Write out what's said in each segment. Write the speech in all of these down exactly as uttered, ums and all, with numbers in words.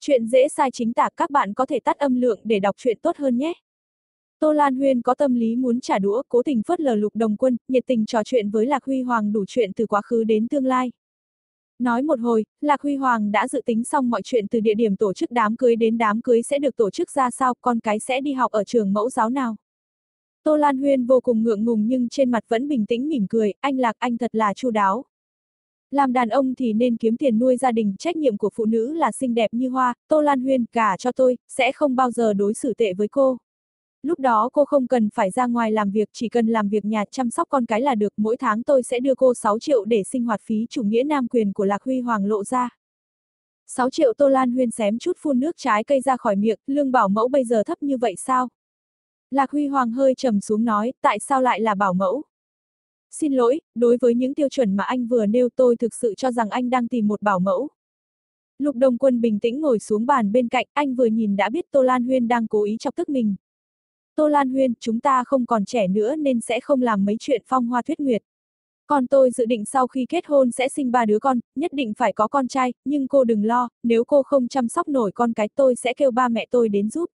Chuyện dễ sai chính tả, các bạn có thể tắt âm lượng để đọc truyện tốt hơn nhé. Tô Lan Huyên có tâm lý muốn trả đũa, cố tình phớt lờ Lục Đồng Quân, nhiệt tình trò chuyện với Lạc Huy Hoàng đủ chuyện từ quá khứ đến tương lai. Nói một hồi, Lạc Huy Hoàng đã dự tính xong mọi chuyện từ địa điểm tổ chức đám cưới đến đám cưới sẽ được tổ chức ra sao, con cái sẽ đi học ở trường mẫu giáo nào. Tô Lan Huyên vô cùng ngượng ngùng nhưng trên mặt vẫn bình tĩnh mỉm cười, anh Lạc anh thật là chu đáo. Làm đàn ông thì nên kiếm tiền nuôi gia đình, trách nhiệm của phụ nữ là xinh đẹp như hoa, Tô Lan Huyên, gả cho tôi, sẽ không bao giờ đối xử tệ với cô. Lúc đó cô không cần phải ra ngoài làm việc, chỉ cần làm việc nhà chăm sóc con cái là được, mỗi tháng tôi sẽ đưa cô sáu triệu để sinh hoạt phí, chủ nghĩa nam quyền của Lạc Huy Hoàng lộ ra. sáu triệu, Tô Lan Huyên xém chút phun nước trái cây ra khỏi miệng, lương bảo mẫu bây giờ thấp như vậy sao? Lạc Huy Hoàng hơi trầm xuống nói, tại sao lại là bảo mẫu? Xin lỗi, đối với những tiêu chuẩn mà anh vừa nêu tôi thực sự cho rằng anh đang tìm một bảo mẫu. Lục Đồng Quân bình tĩnh ngồi xuống bàn bên cạnh, anh vừa nhìn đã biết Tô Lan Huyên đang cố ý chọc tức mình. Tô Lan Huyên, chúng ta không còn trẻ nữa nên sẽ không làm mấy chuyện phong hoa thuyết nguyệt. Còn tôi dự định sau khi kết hôn sẽ sinh ba đứa con, nhất định phải có con trai, nhưng cô đừng lo, nếu cô không chăm sóc nổi con cái tôi sẽ kêu ba mẹ tôi đến giúp.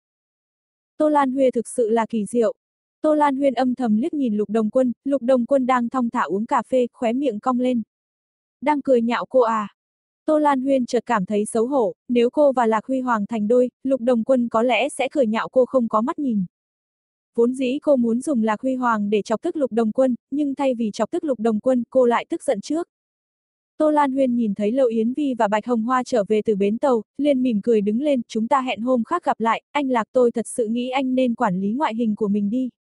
Tô Lan Huyên thực sự là kỳ diệu. Tô Lan Huyên âm thầm liếc nhìn Lục Đồng Quân, Lục Đồng Quân đang thong thả uống cà phê, khóe miệng cong lên. Đang cười nhạo cô à? Tô Lan Huyên chợt cảm thấy xấu hổ, nếu cô và Lạc Huy Hoàng thành đôi, Lục Đồng Quân có lẽ sẽ cười nhạo cô không có mắt nhìn. Vốn dĩ cô muốn dùng Lạc Huy Hoàng để chọc tức Lục Đồng Quân, nhưng thay vì chọc tức Lục Đồng Quân, cô lại tức giận trước. Tô Lan Huyên nhìn thấy Lâu Yến Vi và Bạch Hồng Hoa trở về từ bến tàu, liền mỉm cười đứng lên, chúng ta hẹn hôm khác gặp lại, anh Lạc tôi thật sự nghĩ anh nên quản lý ngoại hình của mình đi.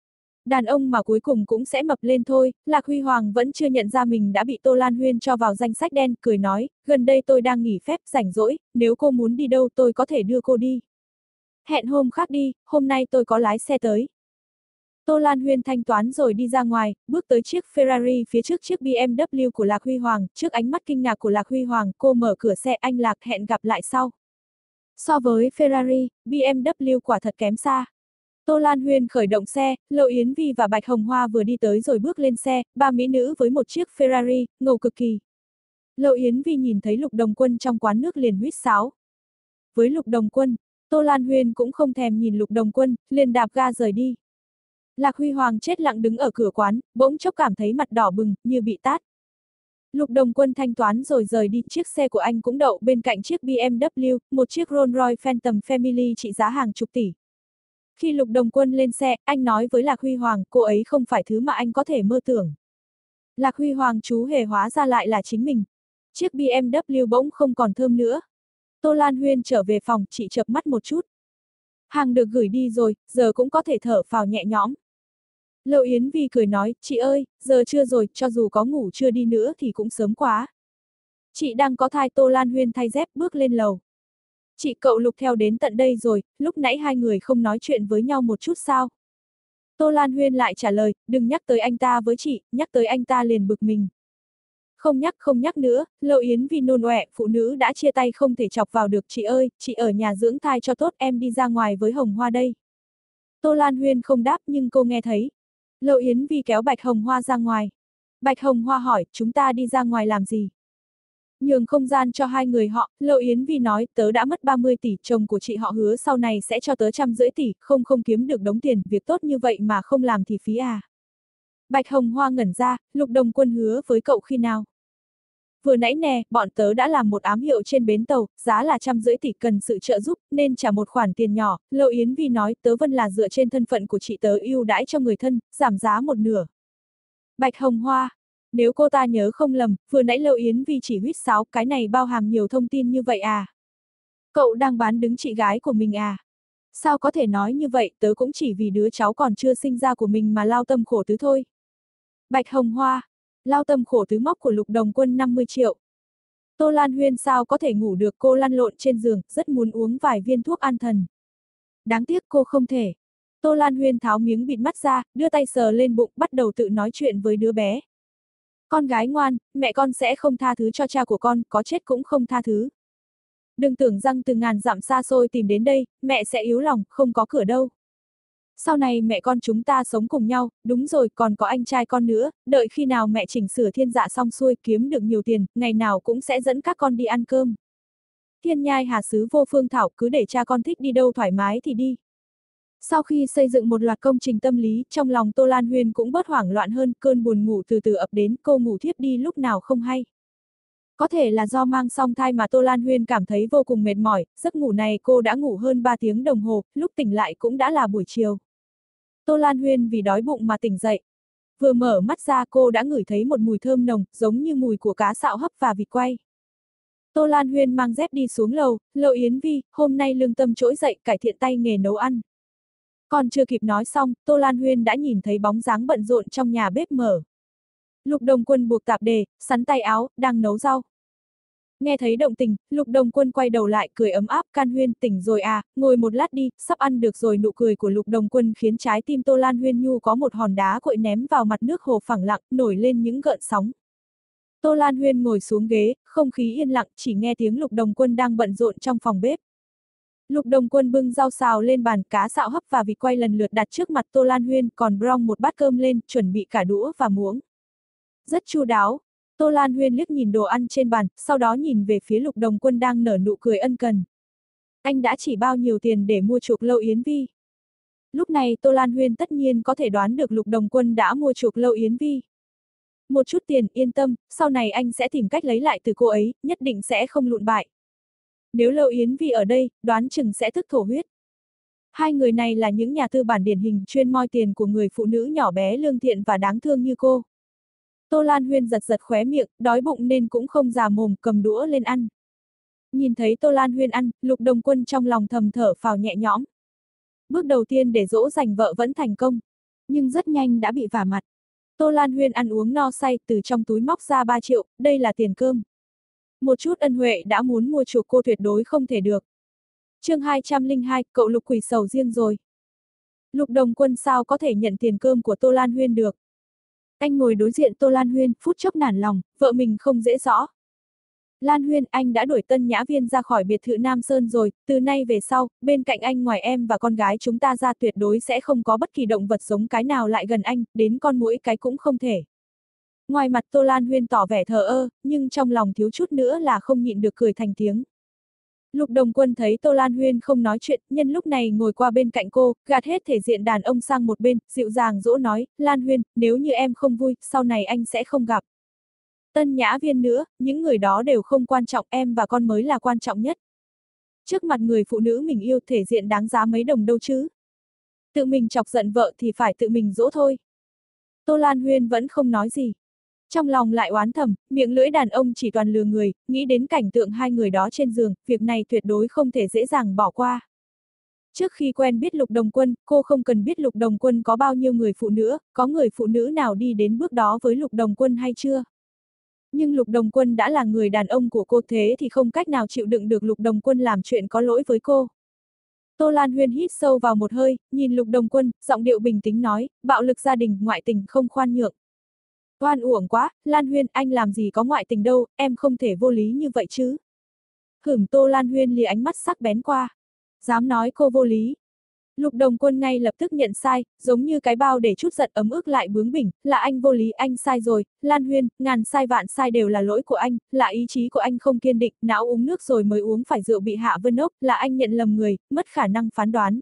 Đàn ông mà cuối cùng cũng sẽ mập lên thôi, Lạc Huy Hoàng vẫn chưa nhận ra mình đã bị Tô Lan Huyên cho vào danh sách đen, cười nói, gần đây tôi đang nghỉ phép, rảnh rỗi, nếu cô muốn đi đâu tôi có thể đưa cô đi. Hẹn hôm khác đi, hôm nay tôi có lái xe tới. Tô Lan Huyên thanh toán rồi đi ra ngoài, bước tới chiếc Ferrari phía trước chiếc bê em vê của Lạc Huy Hoàng, trước ánh mắt kinh ngạc của Lạc Huy Hoàng, cô mở cửa xe, anh Lạc hẹn gặp lại sau. So với Ferrari, bê em vê quả thật kém xa. Tô Lan Huyên khởi động xe, Lộ Yến Vi và Bạch Hồng Hoa vừa đi tới rồi bước lên xe, ba mỹ nữ với một chiếc Ferrari, ngầu cực kỳ. Lộ Yến Vi nhìn thấy Lục Đồng Quân trong quán nước liền huýt sáo. Với Lục Đồng Quân, Tô Lan Huyên cũng không thèm nhìn Lục Đồng Quân, liền đạp ga rời đi. Lạc Huy Hoàng chết lặng đứng ở cửa quán, bỗng chốc cảm thấy mặt đỏ bừng, như bị tát. Lục Đồng Quân thanh toán rồi rời đi, chiếc xe của anh cũng đậu bên cạnh chiếc bê em vê, một chiếc Rolls Royce Phantom Family trị giá hàng chục tỷ. Khi Lục Đồng Quân lên xe, anh nói với Lạc Huy Hoàng, cô ấy không phải thứ mà anh có thể mơ tưởng. Lạc Huy Hoàng chú hề hóa ra lại là chính mình. Chiếc bê em vê bỗng không còn thơm nữa. Tô Lan Huyên trở về phòng, chị chợp mắt một chút. Hàng được gửi đi rồi, giờ cũng có thể thở phào nhẹ nhõm. Lộ Yến Vi cười nói, chị ơi, giờ trưa rồi, cho dù có ngủ trưa đi nữa thì cũng sớm quá. Chị đang có thai. Tô Lan Huyên thay dép bước lên lầu. Chị cậu Lục theo đến tận đây rồi, lúc nãy hai người không nói chuyện với nhau một chút sao? Tô Lan Huyên lại trả lời, đừng nhắc tới anh ta với chị, nhắc tới anh ta liền bực mình. Không nhắc không nhắc nữa, Lộ Yến Vi nôn ọe, phụ nữ đã chia tay không thể chọc vào được, chị ơi, chị ở nhà dưỡng thai cho tốt, em đi ra ngoài với Hồng Hoa đây. Tô Lan Huyên không đáp nhưng cô nghe thấy. Lộ Yến Vi kéo Bạch Hồng Hoa ra ngoài. Bạch Hồng Hoa hỏi, chúng ta đi ra ngoài làm gì? Nhường không gian cho hai người họ, Lộ Yến Vi nói, tớ đã mất ba mươi tỷ, chồng của chị họ hứa sau này sẽ cho tớ trăm rưỡi tỷ, không không kiếm được đống tiền, việc tốt như vậy mà không làm thì phí à. Bạch Hồng Hoa ngẩn ra, Lục Đồng Quân hứa với cậu khi nào? Vừa nãy nè, bọn tớ đã làm một ám hiệu trên bến tàu, giá là trăm rưỡi tỷ, cần sự trợ giúp, nên trả một khoản tiền nhỏ. Lộ Yến Vi nói, tớ vân là dựa trên thân phận của chị tớ ưu đãi cho người thân, giảm giá một nửa. Bạch Hồng Hoa, nếu cô ta nhớ không lầm, vừa nãy Lộ Yến Vi chỉ huýt sáo, cái này bao hàm nhiều thông tin như vậy à? Cậu đang bán đứng chị gái của mình à? Sao có thể nói như vậy, tớ cũng chỉ vì đứa cháu còn chưa sinh ra của mình mà lao tâm khổ tứ thôi. Bạch Hồng Hoa, lao tâm khổ tứ móc của Lục Đồng Quân năm mươi triệu. Tô Lan Huyên sao có thể ngủ được, cô lăn lộn trên giường, rất muốn uống vài viên thuốc an thần. Đáng tiếc cô không thể. Tô Lan Huyên tháo miếng bịt mắt ra, đưa tay sờ lên bụng, bắt đầu tự nói chuyện với đứa bé. Con gái ngoan, mẹ con sẽ không tha thứ cho cha của con, có chết cũng không tha thứ. Đừng tưởng rằng từ ngàn dặm xa xôi tìm đến đây, mẹ sẽ yếu lòng, không có cửa đâu. Sau này mẹ con chúng ta sống cùng nhau, đúng rồi, còn có anh trai con nữa, đợi khi nào mẹ chỉnh sửa thiên dạ xong xuôi, kiếm được nhiều tiền, ngày nào cũng sẽ dẫn các con đi ăn cơm. Thiên nhai hà sứ vô phương thảo, cứ để cha con thích đi đâu thoải mái thì đi. Sau khi xây dựng một loạt công trình tâm lý, trong lòng Tô Lan Huyên cũng bớt hoảng loạn hơn, cơn buồn ngủ từ từ ập đến, cô ngủ thiếp đi lúc nào không hay. Có thể là do mang song thai mà Tô Lan Huyên cảm thấy vô cùng mệt mỏi, giấc ngủ này cô đã ngủ hơn ba tiếng đồng hồ, lúc tỉnh lại cũng đã là buổi chiều. Tô Lan Huyên vì đói bụng mà tỉnh dậy. Vừa mở mắt ra cô đã ngửi thấy một mùi thơm nồng, giống như mùi của cá xạo hấp và vịt quay. Tô Lan Huyên mang dép đi xuống lầu, Lâu Yến Vi, hôm nay lương tâm trỗi dậy, cải thiện tay nghề nấu ăn. Còn chưa kịp nói xong, Tô Lan Huyên đã nhìn thấy bóng dáng bận rộn trong nhà bếp mở. Lục Đồng Quân buộc tạp dề, sắn tay áo, đang nấu rau. Nghe thấy động tình, Lục Đồng Quân quay đầu lại cười ấm áp, Can Huyên tỉnh rồi à, ngồi một lát đi, sắp ăn được rồi. Nụ cười của Lục Đồng Quân khiến trái tim Tô Lan Huyên nhu có một hòn đá cuội ném vào mặt nước hồ phẳng lặng, nổi lên những gợn sóng. Tô Lan Huyên ngồi xuống ghế, không khí yên lặng, chỉ nghe tiếng Lục Đồng Quân đang bận rộn trong phòng bếp. Lục Đồng Quân bưng rau xào lên bàn, cá xạo hấp và vịt quay lần lượt đặt trước mặt Tô Lan Huyên, còn brong một bát cơm lên, chuẩn bị cả đũa và muỗng. Rất chu đáo. Tô Lan Huyên liếc nhìn đồ ăn trên bàn, sau đó nhìn về phía Lục Đồng Quân đang nở nụ cười ân cần. Anh đã chỉ bao nhiêu tiền để mua chuộc Lâu Yến Vi? Lúc này Tô Lan Huyên tất nhiên có thể đoán được Lục Đồng Quân đã mua chuộc Lâu Yến Vi. Một chút tiền, yên tâm, sau này anh sẽ tìm cách lấy lại từ cô ấy, nhất định sẽ không lụn bại. Nếu Lâu Yến Vi ở đây, đoán chừng sẽ thức thổ huyết. Hai người này là những nhà tư bản điển hình chuyên moi tiền của người phụ nữ nhỏ bé lương thiện và đáng thương như cô. Tô Lan Huyên giật giật khóe miệng, đói bụng nên cũng không già mồm, cầm đũa lên ăn. Nhìn thấy Tô Lan Huyên ăn, Lục Đồng Quân trong lòng thầm thở phào nhẹ nhõm. Bước đầu tiên để dỗ dành vợ vẫn thành công, nhưng rất nhanh đã bị vả mặt. Tô Lan Huyên ăn uống no say, từ trong túi móc ra ba triệu, đây là tiền cơm. Một chút ân huệ đã muốn mua chuộc cô tuyệt đối không thể được. Chương hai trăm lẻ hai, cậu Lục quỷ sầu riêng rồi. Lục Đồng Quân sao có thể nhận tiền cơm của Tô Lan Huyên được. Anh ngồi đối diện Tô Lan Huyên, phút chốc nản lòng, vợ mình không dễ rõ. Lan Huyên, anh đã đuổi Tân Nhã Viên ra khỏi biệt thự Nam Sơn rồi, từ nay về sau, bên cạnh anh ngoài em và con gái chúng ta ra tuyệt đối sẽ không có bất kỳ động vật giống cái nào lại gần anh, đến con muỗi cái cũng không thể. Ngoài mặt Tô Lan Huyên tỏ vẻ thờ ơ, nhưng trong lòng thiếu chút nữa là không nhịn được cười thành tiếng. Lục Đồng Quân thấy Tô Lan Huyên không nói chuyện, nhân lúc này ngồi qua bên cạnh cô, gạt hết thể diện đàn ông sang một bên, dịu dàng dỗ nói, Lan Huyên, nếu như em không vui, sau này anh sẽ không gặp Tân Nhã Viên nữa, những người đó đều không quan trọng, em và con mới là quan trọng nhất. Trước mặt người phụ nữ mình yêu, thể diện đáng giá mấy đồng đâu chứ. Tự mình chọc giận vợ thì phải tự mình dỗ thôi. Tô Lan Huyên vẫn không nói gì. Trong lòng lại oán thầm, miệng lưỡi đàn ông chỉ toàn lừa người, nghĩ đến cảnh tượng hai người đó trên giường, việc này tuyệt đối không thể dễ dàng bỏ qua. Trước khi quen biết Lục Đồng Quân, cô không cần biết Lục Đồng Quân có bao nhiêu người phụ nữ, có người phụ nữ nào đi đến bước đó với Lục Đồng Quân hay chưa. Nhưng Lục Đồng Quân đã là người đàn ông của cô, thế thì không cách nào chịu đựng được Lục Đồng Quân làm chuyện có lỗi với cô. Tô Lan Huyên hít sâu vào một hơi, nhìn Lục Đồng Quân, giọng điệu bình tĩnh nói, bạo lực gia đình, ngoại tình không khoan nhượng. Oan uổng quá, Lan Huyên, anh làm gì có ngoại tình đâu, em không thể vô lý như vậy chứ. Hửm, Tô Lan Huyên lìa ánh mắt sắc bén qua. Dám nói cô vô lý. Lục Đồng Quân ngay lập tức nhận sai, giống như cái bao để chút giận ấm ức lại bướng bỉnh, là anh vô lý, anh sai rồi, Lan Huyên, ngàn sai vạn sai đều là lỗi của anh, là ý chí của anh không kiên định, não uống nước rồi mới uống phải rượu bị Hạ Vân ốc, là anh nhận lầm người, mất khả năng phán đoán.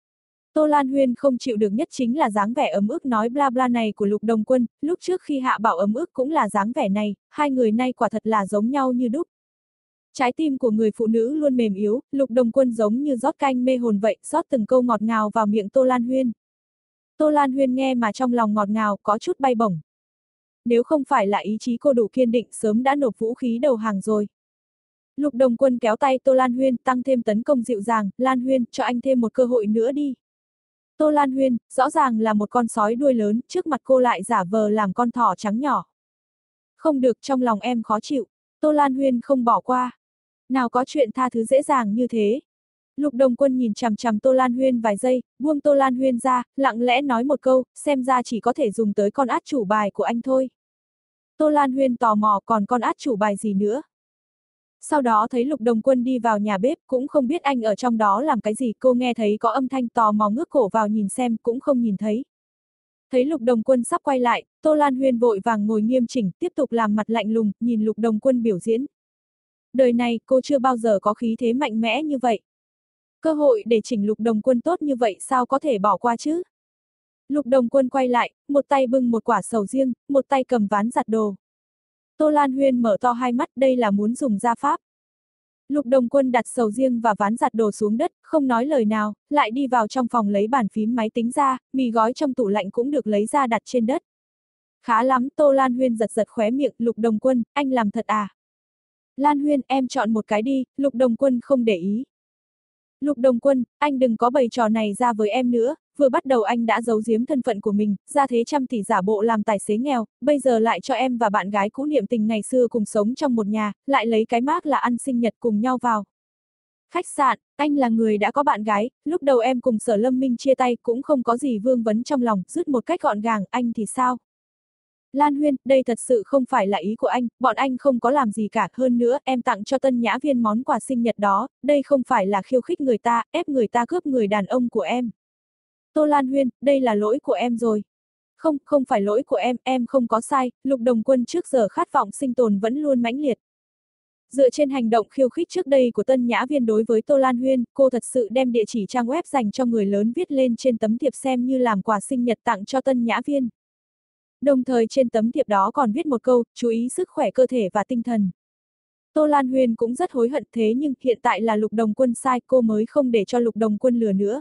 Tô Lan Huyên không chịu được nhất chính là dáng vẻ ấm ức nói bla bla này của Lục Đồng Quân, lúc trước khi Hạ Bảo ấm ức cũng là dáng vẻ này, hai người nay quả thật là giống nhau như đúc. Trái tim của người phụ nữ luôn mềm yếu, Lục Đồng Quân giống như rót canh mê hồn vậy, rót từng câu ngọt ngào vào miệng Tô Lan Huyên. Tô Lan Huyên nghe mà trong lòng ngọt ngào, có chút bay bổng. Nếu không phải là ý chí cô đủ kiên định, sớm đã nộp vũ khí đầu hàng rồi. Lục Đồng Quân kéo tay Tô Lan Huyên, tăng thêm tấn công dịu dàng, Lan Huyên, cho anh thêm một cơ hội nữa đi. Tô Lan Huyên, rõ ràng là một con sói đuôi lớn, trước mặt cô lại giả vờ làm con thỏ trắng nhỏ. Không được, trong lòng em khó chịu. Tô Lan Huyên không bỏ qua. Nào có chuyện tha thứ dễ dàng như thế. Lục Đồng Quân nhìn chằm chằm Tô Lan Huyên vài giây, buông Tô Lan Huyên ra, lặng lẽ nói một câu, xem ra chỉ có thể dùng tới con át chủ bài của anh thôi. Tô Lan Huyên tò mò, còn con át chủ bài gì nữa. Sau đó thấy Lục Đồng Quân đi vào nhà bếp, cũng không biết anh ở trong đó làm cái gì, cô nghe thấy có âm thanh tò mò ngước cổ vào nhìn xem, cũng không nhìn thấy. Thấy Lục Đồng Quân sắp quay lại, Tô Lan Huyên vội vàng ngồi nghiêm chỉnh, tiếp tục làm mặt lạnh lùng, nhìn Lục Đồng Quân biểu diễn. Đời này cô chưa bao giờ có khí thế mạnh mẽ như vậy. Cơ hội để chỉnh Lục Đồng Quân tốt như vậy sao có thể bỏ qua chứ? Lục Đồng Quân quay lại, một tay bưng một quả sầu riêng, một tay cầm ván giặt đồ. Tô Lan Huyên mở to hai mắt, đây là muốn dùng gia pháp. Lục Đồng Quân đặt sầu riêng và ván giặt đồ xuống đất, không nói lời nào, lại đi vào trong phòng lấy bàn phím máy tính ra, mì gói trong tủ lạnh cũng được lấy ra đặt trên đất. Khá lắm, Tô Lan Huyên giật giật khóe miệng, Lục Đồng Quân, anh làm thật à? Lan Huyên, em chọn một cái đi, Lục Đồng Quân không để ý. Lục Đồng Quân, anh đừng có bày trò này ra với em nữa, vừa bắt đầu anh đã giấu giếm thân phận của mình, ra thế trăm tỷ giả bộ làm tài xế nghèo, bây giờ lại cho em và bạn gái cũ niệm tình ngày xưa cùng sống trong một nhà, lại lấy cái mác là ăn sinh nhật cùng nhau vào. Khách sạn, anh là người đã có bạn gái, lúc đầu em cùng Sở Lâm Minh chia tay cũng không có gì vương vấn trong lòng, dứt một cách gọn gàng, anh thì sao? Lan Huyên, đây thật sự không phải là ý của anh, bọn anh không có làm gì cả, hơn nữa, em tặng cho Tân Nhã Viên món quà sinh nhật đó, đây không phải là khiêu khích người ta, ép người ta cướp người đàn ông của em. Tô Lan Huyên, đây là lỗi của em rồi. Không, không phải lỗi của em, em không có sai, Lục Đồng Quân trước giờ khát vọng sinh tồn vẫn luôn mãnh liệt. Dựa trên hành động khiêu khích trước đây của Tân Nhã Viên đối với Tô Lan Huyên, cô thật sự đem địa chỉ trang web dành cho người lớn viết lên trên tấm thiệp xem như làm quà sinh nhật tặng cho Tân Nhã Viên. Đồng thời trên tấm thiệp đó còn viết một câu, chú ý sức khỏe cơ thể và tinh thần. Tô Lan Huyên cũng rất hối hận, thế nhưng hiện tại là Lục Đồng Quân sai, cô mới không để cho Lục Đồng Quân lừa nữa.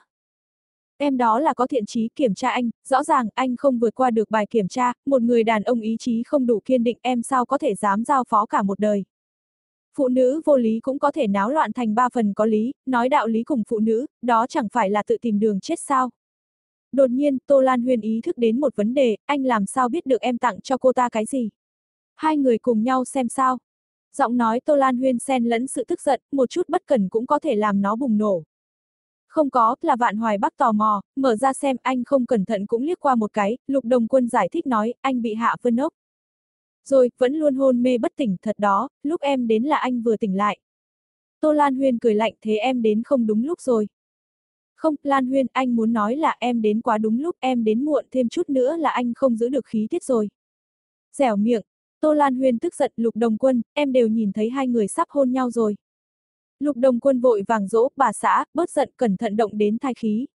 Em đó là có thiện chí kiểm tra anh, rõ ràng anh không vượt qua được bài kiểm tra, một người đàn ông ý chí không đủ kiên định, em sao có thể dám giao phó cả một đời. Phụ nữ vô lý cũng có thể náo loạn thành ba phần có lý, nói đạo lý cùng phụ nữ, đó chẳng phải là tự tìm đường chết sao. Đột nhiên, Tô Lan Huyên ý thức đến một vấn đề, anh làm sao biết được em tặng cho cô ta cái gì? Hai người cùng nhau xem sao. Giọng nói Tô Lan Huyên xen lẫn sự tức giận, một chút bất cẩn cũng có thể làm nó bùng nổ. Không có, là Vạn Hoài Bắc tò mò, mở ra xem, anh không cẩn thận cũng liếc qua một cái, Lục Đồng Quân giải thích nói, anh bị Hạ Vân ốc. Rồi, vẫn luôn hôn mê bất tỉnh, thật đó, lúc em đến là anh vừa tỉnh lại. Tô Lan Huyên cười lạnh, thế em đến không đúng lúc rồi. Không, Lan Huyên, anh muốn nói là em đến quá đúng lúc, em đến muộn thêm chút nữa là anh không giữ được khí tiết rồi. Dẻo miệng, Tô Lan Huyên tức giận, Lục Đồng Quân, em đều nhìn thấy hai người sắp hôn nhau rồi. Lục Đồng Quân vội vàng dỗ, bà xã, bớt giận, cẩn thận động đến thai khí.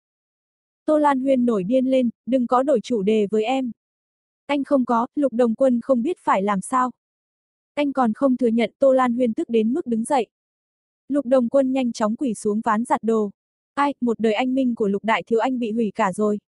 Tô Lan Huyên nổi điên lên, đừng có đổi chủ đề với em. Anh không có, Lục Đồng Quân không biết phải làm sao. Anh còn không thừa nhận, Tô Lan Huyên tức đến mức đứng dậy. Lục Đồng Quân nhanh chóng quỳ xuống ván giặt đồ. Ai, một đời anh minh của Lục Đại Thiếu Anh bị hủy cả rồi.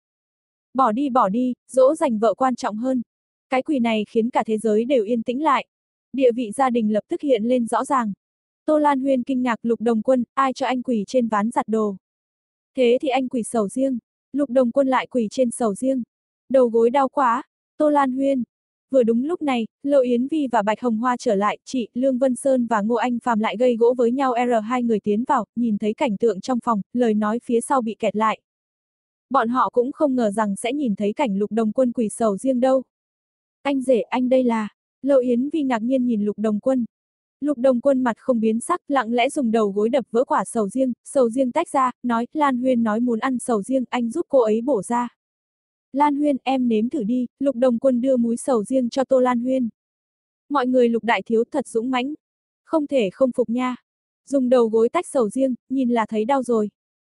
Bỏ đi bỏ đi, dỗ dành vợ quan trọng hơn. Cái quỳ này khiến cả thế giới đều yên tĩnh lại. Địa vị gia đình lập tức hiện lên rõ ràng. Tô Lan Huyên kinh ngạc, Lục Đồng Quân, ai cho anh quỳ trên ván giặt đồ? Thế thì anh quỳ sầu riêng. Lục Đồng Quân lại quỳ trên sầu riêng. Đầu gối đau quá. Tô Lan Huyên. Vừa đúng lúc này, Lộ Yến Vi và Bạch Hồng Hoa trở lại, chị, Lương Vân Sơn và Ngô Anh Phàm lại gây gỗ với nhau. R hai người tiến vào, nhìn thấy cảnh tượng trong phòng, lời nói phía sau bị kẹt lại. Bọn họ cũng không ngờ rằng sẽ nhìn thấy cảnh Lục Đồng Quân quỳ sầu riêng đâu. Anh rể, anh đây là... Lộ Yến Vi ngạc nhiên nhìn Lục Đồng Quân. Lục Đồng Quân mặt không biến sắc, lặng lẽ dùng đầu gối đập vỡ quả sầu riêng, sầu riêng tách ra, nói, Lan Huyên nói muốn ăn sầu riêng, anh giúp cô ấy bổ ra. Lan Huyên, em nếm thử đi, Lục Đồng Quân đưa múi sầu riêng cho Tô Lan Huyên. Mọi người Lục Đại Thiếu thật dũng mãnh. Không thể không phục nha. Dùng đầu gối tách sầu riêng, nhìn là thấy đau rồi.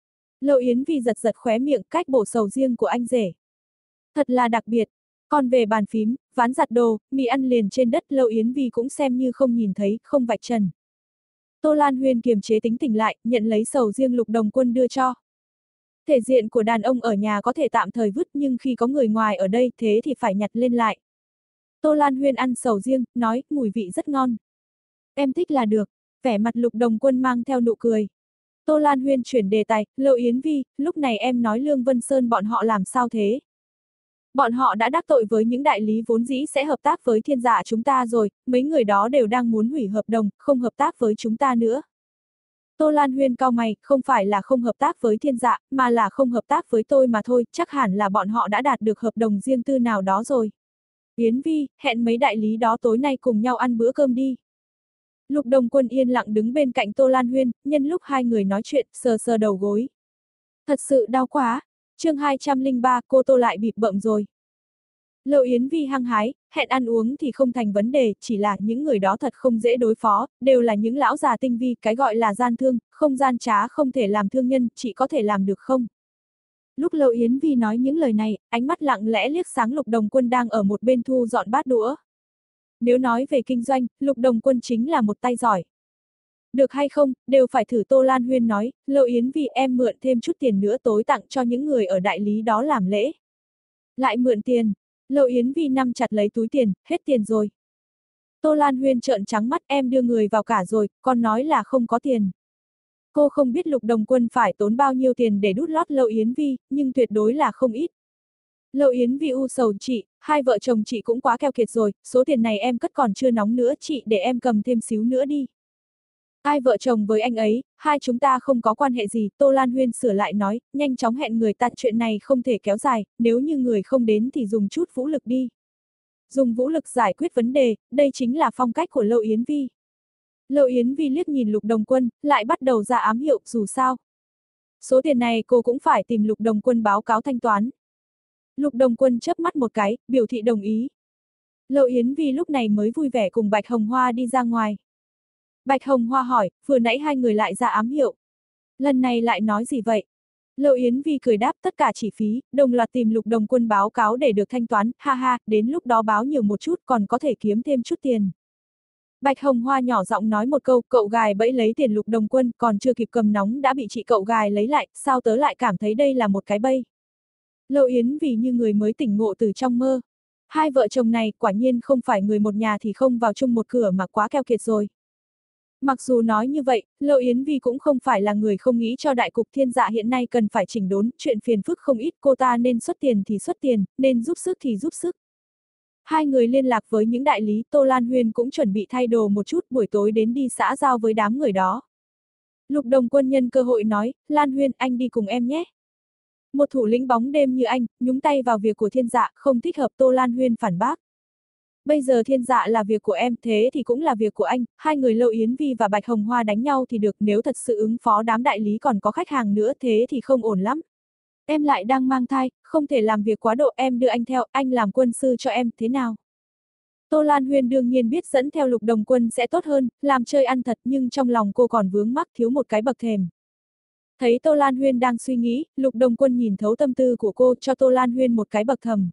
Lộ Yến Vi giật giật khóe miệng, cách bổ sầu riêng của anh rể. Thật là đặc biệt. Còn về bàn phím, ván giặt đồ, mì ăn liền trên đất, Lộ Yến Vi cũng xem như không nhìn thấy, không vạch trần. Tô Lan Huyên kiềm chế tính tình lại, nhận lấy sầu riêng Lục Đồng Quân đưa cho. Thể diện của đàn ông ở nhà có thể tạm thời vứt, nhưng khi có người ngoài ở đây, thế thì phải nhặt lên lại. Tô Lan Huyên ăn sầu riêng, nói, mùi vị rất ngon. Em thích là được. Vẻ mặt Lục Đồng Quân mang theo nụ cười. Tô Lan Huyên chuyển đề tài, Lộ Yến Vi, lúc này em nói Lương Vân Sơn bọn họ làm sao thế? Bọn họ đã đắc tội với những đại lý vốn dĩ sẽ hợp tác với Thiên Dạ chúng ta rồi, mấy người đó đều đang muốn hủy hợp đồng, không hợp tác với chúng ta nữa. Tô Lan Huyên cau mày, không phải là không hợp tác với Thiên Dạ, mà là không hợp tác với tôi mà thôi, chắc hẳn là bọn họ đã đạt được hợp đồng riêng tư nào đó rồi. Yến Vi, hẹn mấy đại lý đó tối nay cùng nhau ăn bữa cơm đi. Lục Đồng Quân yên lặng đứng bên cạnh Tô Lan Huyên, nhân lúc hai người nói chuyện, sờ sờ đầu gối. Thật sự đau quá. Chương hai trăm linh ba, cô Tô lại bịp bợm rồi. Lộ Yến Vi hăng hái, hẹn ăn uống thì không thành vấn đề, chỉ là những người đó thật không dễ đối phó, đều là những lão già tinh vi, cái gọi là gian thương, không gian trá không thể làm thương nhân, chị có thể làm được không? Lúc Lâu Yến Vi nói những lời này, ánh mắt lặng lẽ liếc sáng Lục Đồng Quân đang ở một bên thu dọn bát đũa. Nếu nói về kinh doanh, Lục Đồng Quân chính là một tay giỏi. Được hay không, đều phải thử. Tô Lan Huyên nói, Lâu Yến Vi em mượn thêm chút tiền nữa tối tặng cho những người ở đại lý đó làm lễ. Lại mượn tiền. Lâu Yến Vi nắm chặt lấy túi tiền, hết tiền rồi. Tô Lan Huyên trợn trắng mắt, em đưa người vào cả rồi, còn nói là không có tiền. Cô không biết Lục Đồng Quân phải tốn bao nhiêu tiền để đút lót Lâu Yến Vi, nhưng tuyệt đối là không ít. Lâu Yến Vi u sầu, chị, hai vợ chồng chị cũng quá keo kiệt rồi, số tiền này em cất còn chưa nóng nữa, chị để em cầm thêm xíu nữa đi. Ai vợ chồng với anh ấy, hai chúng ta không có quan hệ gì, Tô Lan Huyên sửa lại nói, nhanh chóng hẹn người ta, chuyện này không thể kéo dài, nếu như người không đến thì dùng chút vũ lực đi. Dùng vũ lực giải quyết vấn đề, đây chính là phong cách của Lâu Yến Vi. Lâu Yến Vi liếc nhìn Lục Đồng Quân, lại bắt đầu ra ám hiệu, dù sao. Số tiền này cô cũng phải tìm Lục Đồng Quân báo cáo thanh toán. Lục Đồng Quân chớp mắt một cái, biểu thị đồng ý. Lâu Yến Vi lúc này mới vui vẻ cùng Bạch Hồng Hoa đi ra ngoài. Bạch Hồng Hoa hỏi, vừa nãy hai người lại ra ám hiệu. Lần này lại nói gì vậy? Lâu Yến Vi cười đáp, tất cả chỉ phí, đồng loạt tìm Lục Đồng Quân báo cáo để được thanh toán, ha ha, đến lúc đó báo nhiều một chút còn có thể kiếm thêm chút tiền. Bạch Hồng Hoa nhỏ giọng nói một câu, cậu gài bẫy lấy tiền Lục Đồng Quân, còn chưa kịp cầm nóng đã bị chị cậu gài lấy lại, sao tớ lại cảm thấy đây là một cái bẫy. Lâu Yến vì như người mới tỉnh ngộ từ trong mơ. Hai vợ chồng này quả nhiên không phải người một nhà thì không vào chung một cửa mà quá keo kiệt rồi. Mặc dù nói như vậy, Lâu Yến Vi cũng không phải là người không nghĩ cho đại cục thiên dạ hiện nay cần phải chỉnh đốn, chuyện phiền phức không ít, cô ta nên xuất tiền thì xuất tiền, nên giúp sức thì giúp sức. Hai người liên lạc với những đại lý, Tô Lan Huyên cũng chuẩn bị thay đồ một chút, buổi tối đến đi xã giao với đám người đó. Lục Đồng Quân nhân cơ hội nói, Lan Huyên anh đi cùng em nhé. Một thủ lĩnh bóng đêm như anh, nhúng tay vào việc của thiên dạ, không thích hợp. Tô Lan Huyên phản bác. Bây giờ thiên dạ là việc của em, thế thì cũng là việc của anh, hai người Lâu Yến Vi và Bạch Hồng Hoa đánh nhau thì được, nếu thật sự ứng phó đám đại lý còn có khách hàng nữa thế thì không ổn lắm. Em lại đang mang thai, không thể làm việc quá độ, em đưa anh theo, anh làm quân sư cho em, thế nào? Tô Lan Huyên đương nhiên biết dẫn theo Lục Đồng Quân sẽ tốt hơn, làm chơi ăn thật, nhưng trong lòng cô còn vướng mắc thiếu một cái bậc thềm. Thấy Tô Lan Huyên đang suy nghĩ, Lục Đồng Quân nhìn thấu tâm tư của cô, cho Tô Lan Huyên một cái bậc thềm.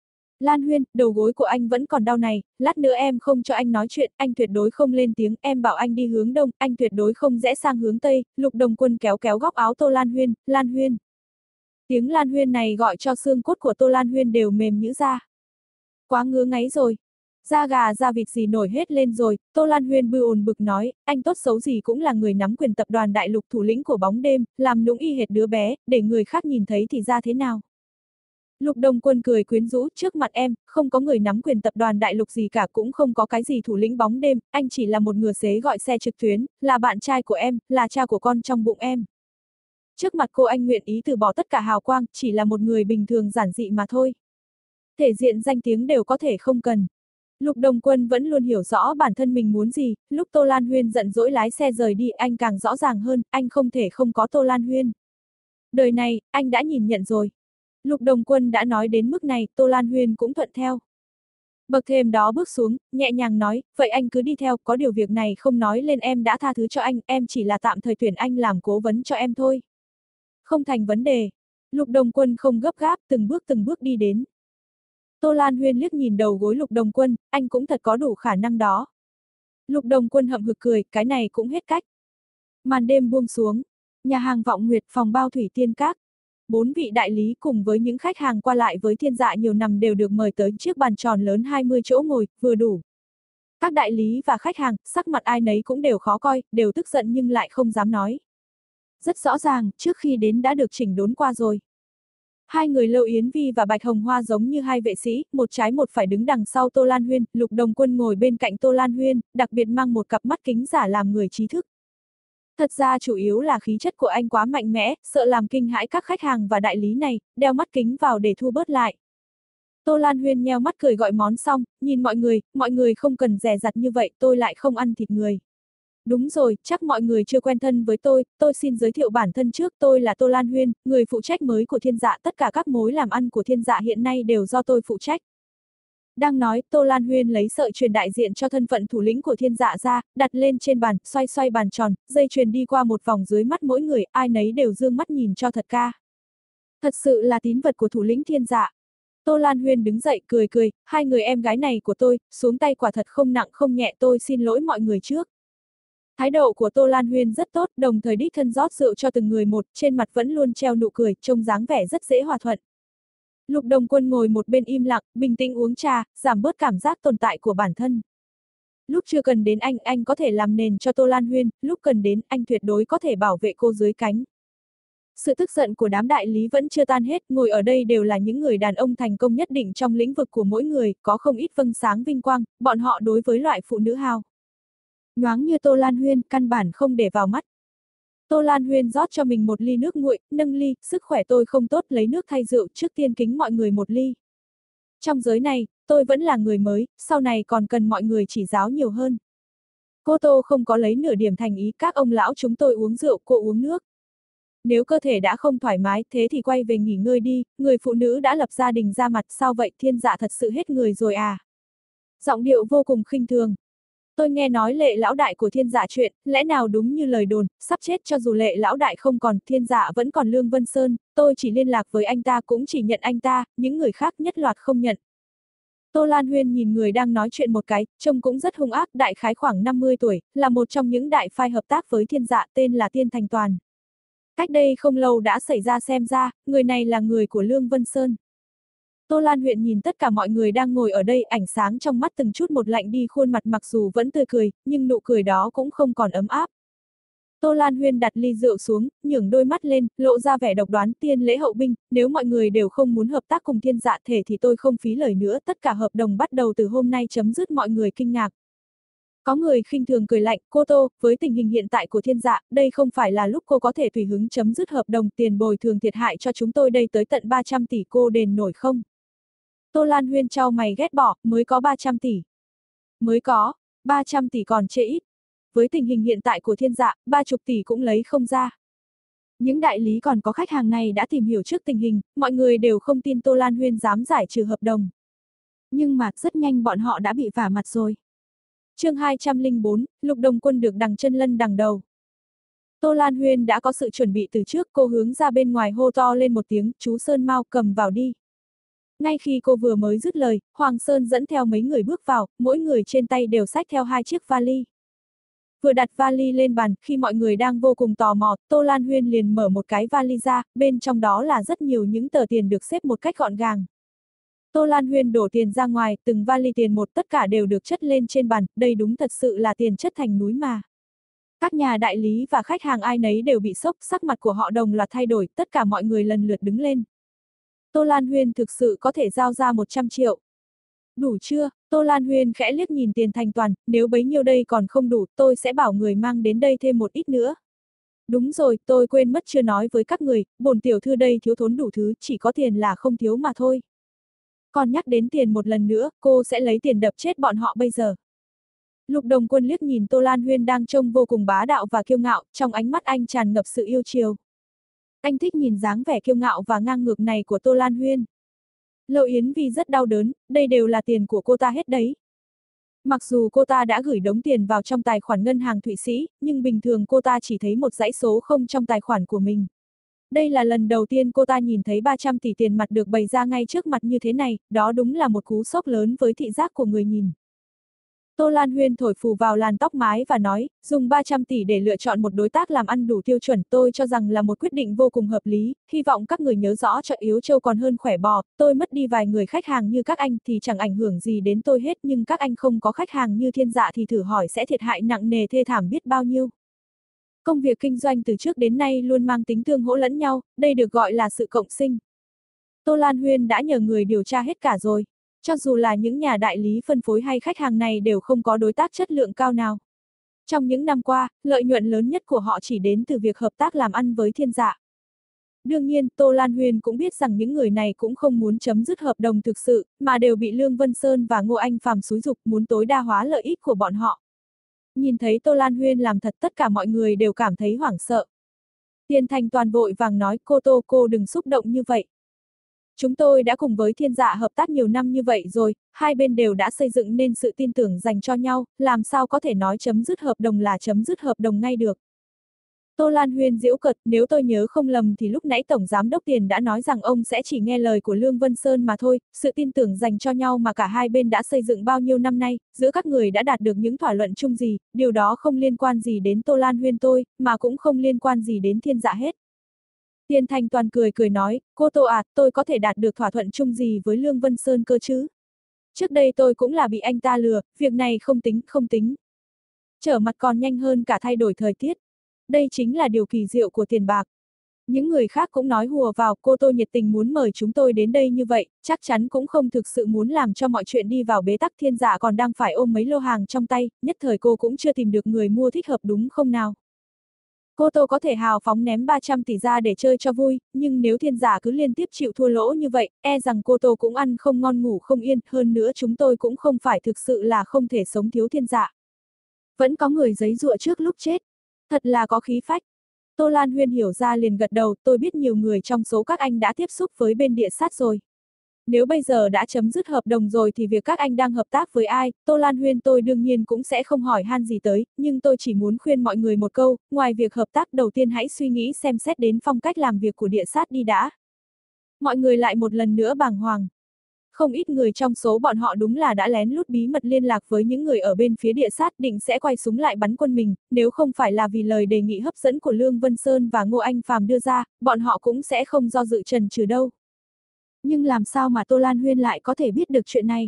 Lan Huyên, đầu gối của anh vẫn còn đau này, lát nữa em không cho anh nói chuyện, anh tuyệt đối không lên tiếng, em bảo anh đi hướng đông, anh tuyệt đối không rẽ sang hướng tây. Lục Đồng Quân kéo kéo góc áo Tô Lan Huyên, Lan Huyên. Tiếng Lan Huyên này gọi cho xương cốt của Tô Lan Huyên đều mềm nhũn ra. Quá ngứa ngáy rồi. Da gà da vịt gì nổi hết lên rồi, Tô Lan Huyên bư ồn bực nói, anh tốt xấu gì cũng là người nắm quyền tập đoàn đại lục, thủ lĩnh của bóng đêm, làm nũng y hệt đứa bé, để người khác nhìn thấy thì ra thế nào. Lục Đồng Quân cười quyến rũ, trước mặt em, không có người nắm quyền tập đoàn đại lục gì cả, cũng không có cái gì thủ lĩnh bóng đêm, anh chỉ là một ngựa xế gọi xe trực tuyến, là bạn trai của em, là cha của con trong bụng em. Trước mặt cô anh nguyện ý từ bỏ tất cả hào quang, chỉ là một người bình thường giản dị mà thôi. Thể diện danh tiếng đều có thể không cần. Lục Đồng Quân vẫn luôn hiểu rõ bản thân mình muốn gì, lúc Tô Lan Huyên giận dỗi lái xe rời đi anh càng rõ ràng hơn, anh không thể không có Tô Lan Huyên. Đời này, anh đã nhìn nhận rồi. Lục Đồng Quân đã nói đến mức này, Tô Lan Huyên cũng thuận theo. Bậc thềm đó bước xuống, nhẹ nhàng nói, vậy anh cứ đi theo, có điều việc này không nói lên, em đã tha thứ cho anh, em chỉ là tạm thời tuyển anh làm cố vấn cho em thôi. Không thành vấn đề. Lục Đồng Quân không gấp gáp, từng bước từng bước đi đến. Tô Lan Huyên liếc nhìn đầu gối Lục Đồng Quân, anh cũng thật có đủ khả năng đó. Lục Đồng Quân hậm hực cười, cái này cũng hết cách. Màn đêm buông xuống, nhà hàng Vọng Nguyệt, phòng bao Thủy Tiên Các. Bốn vị đại lý cùng với những khách hàng qua lại với thiên dạ nhiều năm đều được mời tới chiếc bàn tròn lớn hai mươi chỗ ngồi, vừa đủ. Các đại lý và khách hàng, sắc mặt ai nấy cũng đều khó coi, đều tức giận nhưng lại không dám nói. Rất rõ ràng, trước khi đến đã được chỉnh đốn qua rồi. Hai người Lâu Yến Vi và Bạch Hồng Hoa giống như hai vệ sĩ, một trái một phải đứng đằng sau Tô Lan Huyên, Lục Đồng Quân ngồi bên cạnh Tô Lan Huyên, đặc biệt mang một cặp mắt kính giả làm người trí thức. Thật ra chủ yếu là khí chất của anh quá mạnh mẽ, sợ làm kinh hãi các khách hàng và đại lý này, đeo mắt kính vào để thu bớt lại. Tô Lan Huyên nheo mắt cười gọi món xong, nhìn mọi người, mọi người không cần dè dặt như vậy, tôi lại không ăn thịt người. Đúng rồi, chắc mọi người chưa quen thân với tôi, tôi xin giới thiệu bản thân trước, tôi là Tô Lan Huyên, người phụ trách mới của thiên dạ, tất cả các mối làm ăn của thiên dạ hiện nay đều do tôi phụ trách. Đang nói, Tô Lan Huyên lấy sợi chuyền đại diện cho thân phận thủ lĩnh của Thiên Dạ ra, đặt lên trên bàn, xoay xoay bàn tròn, dây chuyền đi qua một vòng dưới mắt mỗi người, ai nấy đều dương mắt nhìn cho thật ca. Thật sự là tín vật của thủ lĩnh Thiên Dạ. Tô Lan Huyên đứng dậy cười cười, hai người em gái này của tôi, xuống tay quả thật không nặng không nhẹ, tôi xin lỗi mọi người trước. Thái độ của Tô Lan Huyên rất tốt, đồng thời đích thân rót rượu cho từng người một, trên mặt vẫn luôn treo nụ cười, trông dáng vẻ rất dễ hòa thuận. Lục Đồng Quân ngồi một bên im lặng, bình tĩnh uống trà, giảm bớt cảm giác tồn tại của bản thân. Lúc chưa cần đến anh, anh có thể làm nền cho Tô Lan Huyên, lúc cần đến, anh tuyệt đối có thể bảo vệ cô dưới cánh. Sự tức giận của đám đại lý vẫn chưa tan hết, ngồi ở đây đều là những người đàn ông thành công nhất định trong lĩnh vực của mỗi người, có không ít vâng sáng vinh quang, bọn họ đối với loại phụ nữ hào nhoáng như Tô Lan Huyên, căn bản không để vào mắt. Tô Lan Huyên rót cho mình một ly nước nguội, nâng ly, sức khỏe tôi không tốt, lấy nước thay rượu, trước tiên kính mọi người một ly. Trong giới này, tôi vẫn là người mới, sau này còn cần mọi người chỉ giáo nhiều hơn. Cô Tô không có lấy nửa điểm thành ý, các ông lão chúng tôi uống rượu, cô uống nước. Nếu cơ thể đã không thoải mái, thế thì quay về nghỉ ngơi đi, người phụ nữ đã lập gia đình ra mặt, sao vậy, Thiên Dạ thật sự hết người rồi à? Giọng điệu vô cùng khinh thường. Tôi nghe nói Lệ lão đại của Thiên Dạ chuyện, lẽ nào đúng như lời đồn, sắp chết, cho dù Lệ lão đại không còn, Thiên Dạ vẫn còn Lương Vân Sơn, tôi chỉ liên lạc với anh ta, cũng chỉ nhận anh ta, những người khác nhất loạt không nhận. Tô Lan Huyên nhìn người đang nói chuyện một cái, trông cũng rất hung ác, đại khái khoảng năm mươi tuổi, là một trong những đại phái hợp tác với Thiên Dạ, tên là Tiên Thành Toàn. Cách đây không lâu đã xảy ra, xem ra, người này là người của Lương Vân Sơn. Tô Lan Huyên nhìn tất cả mọi người đang ngồi ở đây, ánh sáng trong mắt từng chút một lạnh đi, khuôn mặt mặc dù vẫn tươi cười, nhưng nụ cười đó cũng không còn ấm áp. Tô Lan Huyên đặt ly rượu xuống, nhường đôi mắt lên, lộ ra vẻ độc đoán, Tiên lễ hậu binh, nếu mọi người đều không muốn hợp tác cùng Thiên Dạ thể thì tôi không phí lời nữa, tất cả hợp đồng bắt đầu từ hôm nay chấm dứt. Mọi người kinh ngạc. Có người khinh thường cười lạnh, cô Tô, với tình hình hiện tại của Thiên Dạ, đây không phải là lúc cô có thể tùy hứng chấm dứt hợp đồng, tiền bồi thường thiệt hại cho chúng tôi đây tới tận ba trăm tỷ, cô đền nổi không? Tô Lan Huyên trao mày ghét bỏ, mới có ba trăm tỷ. Mới có, ba trăm tỷ còn chê ít. Với tình hình hiện tại của Thiên Dạ, ba mươi tỷ cũng lấy không ra. Những đại lý còn có khách hàng này đã tìm hiểu trước tình hình, mọi người đều không tin Tô Lan Huyên dám giải trừ hợp đồng. Nhưng mà, rất nhanh bọn họ đã bị vả mặt rồi. Chương hai trăm lẻ bốn, Lục Đồng Quân được đằng chân lân đằng đầu. Tô Lan Huyên đã có sự chuẩn bị từ trước, cô hướng ra bên ngoài hô to lên một tiếng, chú Sơn mau cầm vào đi. Ngay khi cô vừa mới dứt lời, Hoàng Sơn dẫn theo mấy người bước vào, mỗi người trên tay đều xách theo hai chiếc vali. Vừa đặt vali lên bàn, khi mọi người đang vô cùng tò mò, Tô Lan Huyên liền mở một cái vali ra, bên trong đó là rất nhiều những tờ tiền được xếp một cách gọn gàng. Tô Lan Huyên đổ tiền ra ngoài, từng vali tiền một, tất cả đều được chất lên trên bàn, đây đúng thật sự là tiền chất thành núi mà. Các nhà đại lý và khách hàng ai nấy đều bị sốc, sắc mặt của họ đồng loạt thay đổi, tất cả mọi người lần lượt đứng lên. Tô Lan Huyên thực sự có thể giao ra một trăm triệu. Đủ chưa? Tô Lan Huyên khẽ liếc nhìn Tiền Thành Toàn, nếu bấy nhiêu đây còn không đủ, tôi sẽ bảo người mang đến đây thêm một ít nữa. Đúng rồi, tôi quên mất chưa nói với các người, bổn tiểu thư đây thiếu thốn đủ thứ, chỉ có tiền là không thiếu mà thôi. Còn nhắc đến tiền một lần nữa, cô sẽ lấy tiền đập chết bọn họ bây giờ. Lục Đồng Quân liếc nhìn Tô Lan Huyên đang trông vô cùng bá đạo và kiêu ngạo, trong ánh mắt anh tràn ngập sự yêu chiều. Anh thích nhìn dáng vẻ kiêu ngạo và ngang ngược này của Tô Lan Huyên. Lộ Yến Vi rất đau đớn, đây đều là tiền của cô ta hết đấy. Mặc dù cô ta đã gửi đống tiền vào trong tài khoản ngân hàng Thụy Sĩ, nhưng bình thường cô ta chỉ thấy một dãy số không trong tài khoản của mình. Đây là lần đầu tiên cô ta nhìn thấy ba trăm tỷ tiền mặt được bày ra ngay trước mặt như thế này, đó đúng là một cú sốc lớn với thị giác của người nhìn. Tô Lan Huyên thổi phù vào làn tóc mái và nói, dùng ba trăm tỷ để lựa chọn một đối tác làm ăn đủ tiêu chuẩn, tôi cho rằng là một quyết định vô cùng hợp lý, hy vọng các người nhớ rõ cho yếu trâu còn hơn khỏe bò, tôi mất đi vài người khách hàng như các anh thì chẳng ảnh hưởng gì đến tôi hết, nhưng các anh không có khách hàng như Thiên Dạ thì thử hỏi sẽ thiệt hại nặng nề thê thảm biết bao nhiêu. Công việc kinh doanh từ trước đến nay luôn mang tính tương hỗ lẫn nhau, đây được gọi là sự cộng sinh. Tô Lan Huyên đã nhờ người điều tra hết cả rồi. Cho dù là những nhà đại lý phân phối hay khách hàng này đều không có đối tác chất lượng cao nào. Trong những năm qua, lợi nhuận lớn nhất của họ chỉ đến từ việc hợp tác làm ăn với Thiên Dạ. Đương nhiên, Tô Lan Huyên cũng biết rằng những người này cũng không muốn chấm dứt hợp đồng thực sự, mà đều bị Lương Vân Sơn và Ngô Anh Phàm xúi giục muốn tối đa hóa lợi ích của bọn họ. Nhìn thấy Tô Lan Huyên làm thật, tất cả mọi người đều cảm thấy hoảng sợ. Tiền Thành Toàn vội vàng nói, cô Tô, cô đừng xúc động như vậy. Chúng tôi đã cùng với Thiên Dạ hợp tác nhiều năm như vậy rồi, hai bên đều đã xây dựng nên sự tin tưởng dành cho nhau, làm sao có thể nói chấm dứt hợp đồng là chấm dứt hợp đồng ngay được. Tô Lan Huyên giễu cợt, nếu tôi nhớ không lầm thì lúc nãy Tổng Giám Đốc Tiền đã nói rằng ông sẽ chỉ nghe lời của Lương Vân Sơn mà thôi, sự tin tưởng dành cho nhau mà cả hai bên đã xây dựng bao nhiêu năm nay, giữa các người đã đạt được những thỏa luận chung gì, điều đó không liên quan gì đến Tô Lan Huyên tôi, mà cũng không liên quan gì đến Thiên Dạ hết. Tiền Thành Toàn cười cười nói, cô Tô à, tôi có thể đạt được thỏa thuận chung gì với Lương Vân Sơn cơ chứ? Trước đây tôi cũng là bị anh ta lừa, việc này không tính, không tính. Trở mặt còn nhanh hơn cả thay đổi thời tiết. Đây chính là điều kỳ diệu của tiền bạc. Những người khác cũng nói hùa vào, cô Tô nhiệt tình muốn mời chúng tôi đến đây như vậy, chắc chắn cũng không thực sự muốn làm cho mọi chuyện đi vào bế tắc. Thiên Dạ còn đang phải ôm mấy lô hàng trong tay, nhất thời cô cũng chưa tìm được người mua thích hợp đúng không nào? Cô Tô có thể hào phóng ném ba trăm tỷ ra để chơi cho vui, nhưng nếu Thiên Dạ cứ liên tiếp chịu thua lỗ như vậy, e rằng cô Tô cũng ăn không ngon ngủ không yên, hơn nữa chúng tôi cũng không phải thực sự là không thể sống thiếu Thiên Dạ. Vẫn có người giấy giụa trước lúc chết. Thật là có khí phách. Tô Lan Huyên hiểu ra liền gật đầu, tôi biết nhiều người trong số các anh đã tiếp xúc với bên địa sát rồi. Nếu bây giờ đã chấm dứt hợp đồng rồi thì việc các anh đang hợp tác với ai, Tô Lan Huyên tôi đương nhiên cũng sẽ không hỏi han gì tới, nhưng tôi chỉ muốn khuyên mọi người một câu, ngoài việc hợp tác đầu tiên hãy suy nghĩ xem xét đến phong cách làm việc của địa sát đi đã. Mọi người lại một lần nữa bàng hoàng. Không ít người trong số bọn họ đúng là đã lén lút bí mật liên lạc với những người ở bên phía địa sát định sẽ quay súng lại bắn quân mình, nếu không phải là vì lời đề nghị hấp dẫn của Lương Vân Sơn và Ngô Anh Phàm đưa ra, bọn họ cũng sẽ không do dự chần chừ đâu. Nhưng làm sao mà Tô Lan Huyên lại có thể biết được chuyện này?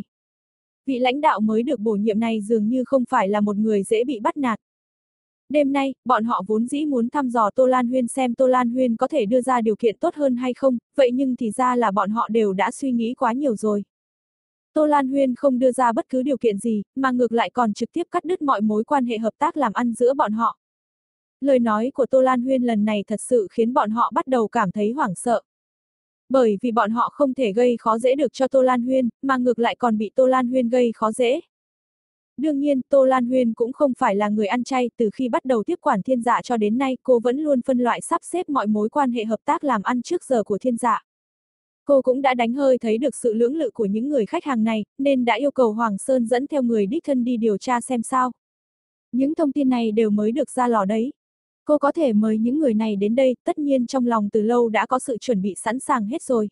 Vị lãnh đạo mới được bổ nhiệm này dường như không phải là một người dễ bị bắt nạt. Đêm nay, bọn họ vốn dĩ muốn thăm dò Tô Lan Huyên xem Tô Lan Huyên có thể đưa ra điều kiện tốt hơn hay không, vậy nhưng thì ra là bọn họ đều đã suy nghĩ quá nhiều rồi. Tô Lan Huyên không đưa ra bất cứ điều kiện gì, mà ngược lại còn trực tiếp cắt đứt mọi mối quan hệ hợp tác làm ăn giữa bọn họ. Lời nói của Tô Lan Huyên lần này thật sự khiến bọn họ bắt đầu cảm thấy hoảng sợ. Bởi vì bọn họ không thể gây khó dễ được cho Tô Lan Huyên, mà ngược lại còn bị Tô Lan Huyên gây khó dễ. Đương nhiên, Tô Lan Huyên cũng không phải là người ăn chay, từ khi bắt đầu tiếp quản Thiên Dạ cho đến nay, cô vẫn luôn phân loại sắp xếp mọi mối quan hệ hợp tác làm ăn trước giờ của Thiên Dạ. Cô cũng đã đánh hơi thấy được sự lưỡng lự của những người khách hàng này, nên đã yêu cầu Hoàng Sơn dẫn theo người đích thân đi điều tra xem sao. Những thông tin này đều mới được ra lò đấy. Cô có thể mời những người này đến đây, tất nhiên trong lòng từ lâu đã có sự chuẩn bị sẵn sàng hết rồi.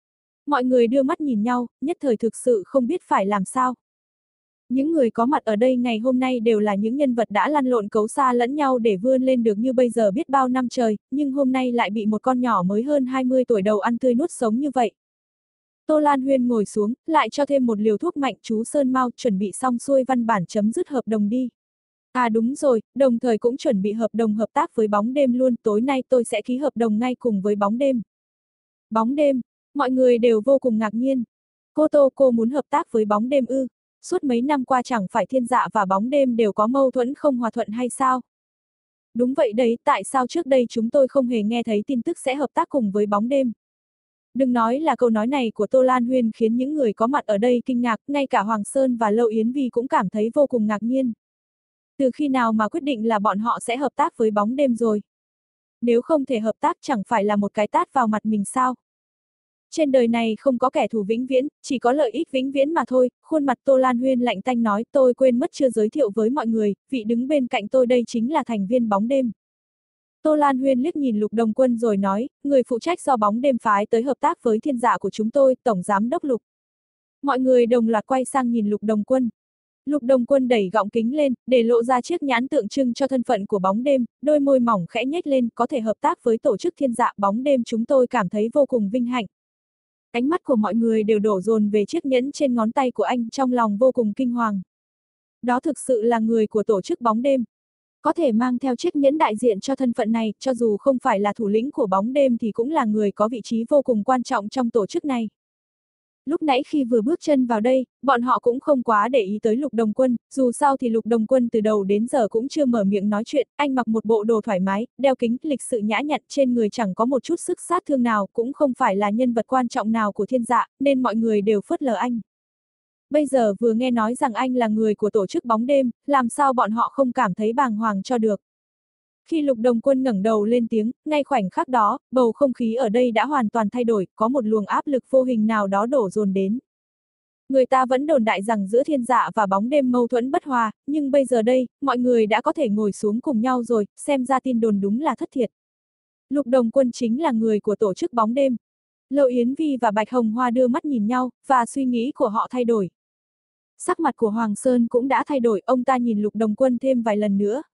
Mọi người đưa mắt nhìn nhau, nhất thời thực sự không biết phải làm sao. Những người có mặt ở đây ngày hôm nay đều là những nhân vật đã lăn lộn cấu xa lẫn nhau để vươn lên được như bây giờ biết bao năm trời, nhưng hôm nay lại bị một con nhỏ mới hơn hai mươi tuổi đầu ăn tươi nuốt sống như vậy. Tô Lan Huyên ngồi xuống, lại cho thêm một liều thuốc mạnh. Chú Sơn mau chuẩn bị xong xuôi văn bản chấm dứt hợp đồng đi. À đúng rồi, đồng thời cũng chuẩn bị hợp đồng hợp tác với Bóng Đêm luôn, tối nay tôi sẽ ký hợp đồng ngay cùng với Bóng Đêm. Bóng Đêm, mọi người đều vô cùng ngạc nhiên. Cô Tô, cô muốn hợp tác với Bóng Đêm ư? Suốt mấy năm qua chẳng phải Thiên Dạ và Bóng Đêm đều có mâu thuẫn không hòa thuận hay sao? Đúng vậy đấy, tại sao trước đây chúng tôi không hề nghe thấy tin tức sẽ hợp tác cùng với Bóng Đêm? Đừng nói là câu nói này của Tô Lan Huyên khiến những người có mặt ở đây kinh ngạc, ngay cả Hoàng Sơn và Lâu Yến Vi cũng cảm thấy vô cùng ngạc nhiên. Từ khi nào mà quyết định là bọn họ sẽ hợp tác với Bóng Đêm rồi? Nếu không thể hợp tác chẳng phải là một cái tát vào mặt mình sao? Trên đời này không có kẻ thù vĩnh viễn, chỉ có lợi ích vĩnh viễn mà thôi. Khuôn mặt Tô Lan Huyên lạnh tanh nói, tôi quên mất chưa giới thiệu với mọi người, vị đứng bên cạnh tôi đây chính là thành viên Bóng Đêm. Tô Lan Huyên liếc nhìn Lục Đồng Quân rồi nói, người phụ trách do Bóng Đêm phái tới hợp tác với Thiên Dạ của chúng tôi, Tổng Giám Đốc Lục. Mọi người đồng loạt quay sang nhìn Lục Đồng Quân. Lục Đồng Quân đẩy gọng kính lên, để lộ ra chiếc nhãn tượng trưng cho thân phận của Bóng Đêm, đôi môi mỏng khẽ nhếch lên, có thể hợp tác với tổ chức Thiên Dạ Bóng Đêm chúng tôi cảm thấy vô cùng vinh hạnh. Ánh mắt của mọi người đều đổ dồn về chiếc nhẫn trên ngón tay của anh, trong lòng vô cùng kinh hoàng. Đó thực sự là người của tổ chức Bóng Đêm. Có thể mang theo chiếc nhẫn đại diện cho thân phận này, cho dù không phải là thủ lĩnh của Bóng Đêm thì cũng là người có vị trí vô cùng quan trọng trong tổ chức này. Lúc nãy khi vừa bước chân vào đây, bọn họ cũng không quá để ý tới Lục Đồng Quân, dù sao thì Lục Đồng Quân từ đầu đến giờ cũng chưa mở miệng nói chuyện, anh mặc một bộ đồ thoải mái, đeo kính, lịch sự nhã nhặn, trên người chẳng có một chút sức sát thương nào, cũng không phải là nhân vật quan trọng nào của Thiên Dạ, nên mọi người đều phớt lờ anh. Bây giờ vừa nghe nói rằng anh là người của tổ chức Bóng Đêm, làm sao bọn họ không cảm thấy bàng hoàng cho được. Khi Lục Đồng Quân ngẩng đầu lên tiếng, ngay khoảnh khắc đó, bầu không khí ở đây đã hoàn toàn thay đổi, có một luồng áp lực vô hình nào đó đổ dồn đến. Người ta vẫn đồn đại rằng giữa thiên dạ và bóng đêm mâu thuẫn bất hòa, nhưng bây giờ đây, mọi người đã có thể ngồi xuống cùng nhau rồi, xem ra tin đồn đúng là thất thiệt. Lục Đồng Quân chính là người của tổ chức bóng đêm. Lâu Yến Vi và Bạch Hồng Hoa đưa mắt nhìn nhau, và suy nghĩ của họ thay đổi. Sắc mặt của Hoàng Sơn cũng đã thay đổi, ông ta nhìn Lục Đồng Quân thêm vài lần nữa.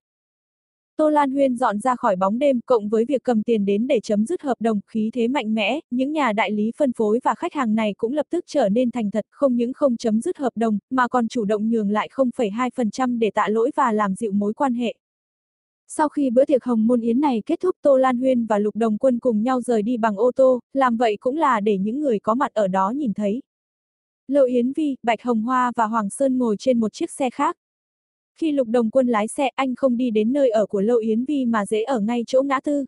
Tô Lan Huyên dọn ra khỏi bóng đêm, cộng với việc cầm tiền đến để chấm dứt hợp đồng, khí thế mạnh mẽ, những nhà đại lý phân phối và khách hàng này cũng lập tức trở nên thành thật, không những không chấm dứt hợp đồng, mà còn chủ động nhường lại không phẩy hai phần trăm để tạ lỗi và làm dịu mối quan hệ. Sau khi bữa tiệc hồng môn yến này kết thúc, Tô Lan Huyên và Lục Đồng Quân cùng nhau rời đi bằng ô tô, làm vậy cũng là để những người có mặt ở đó nhìn thấy. Lâu Yến Vi, Bạch Hồng Hoa và Hoàng Sơn ngồi trên một chiếc xe khác. Khi Lục Đồng Quân lái xe, anh không đi đến nơi ở của Lâu Yến Vi mà dễ ở ngay chỗ ngã tư.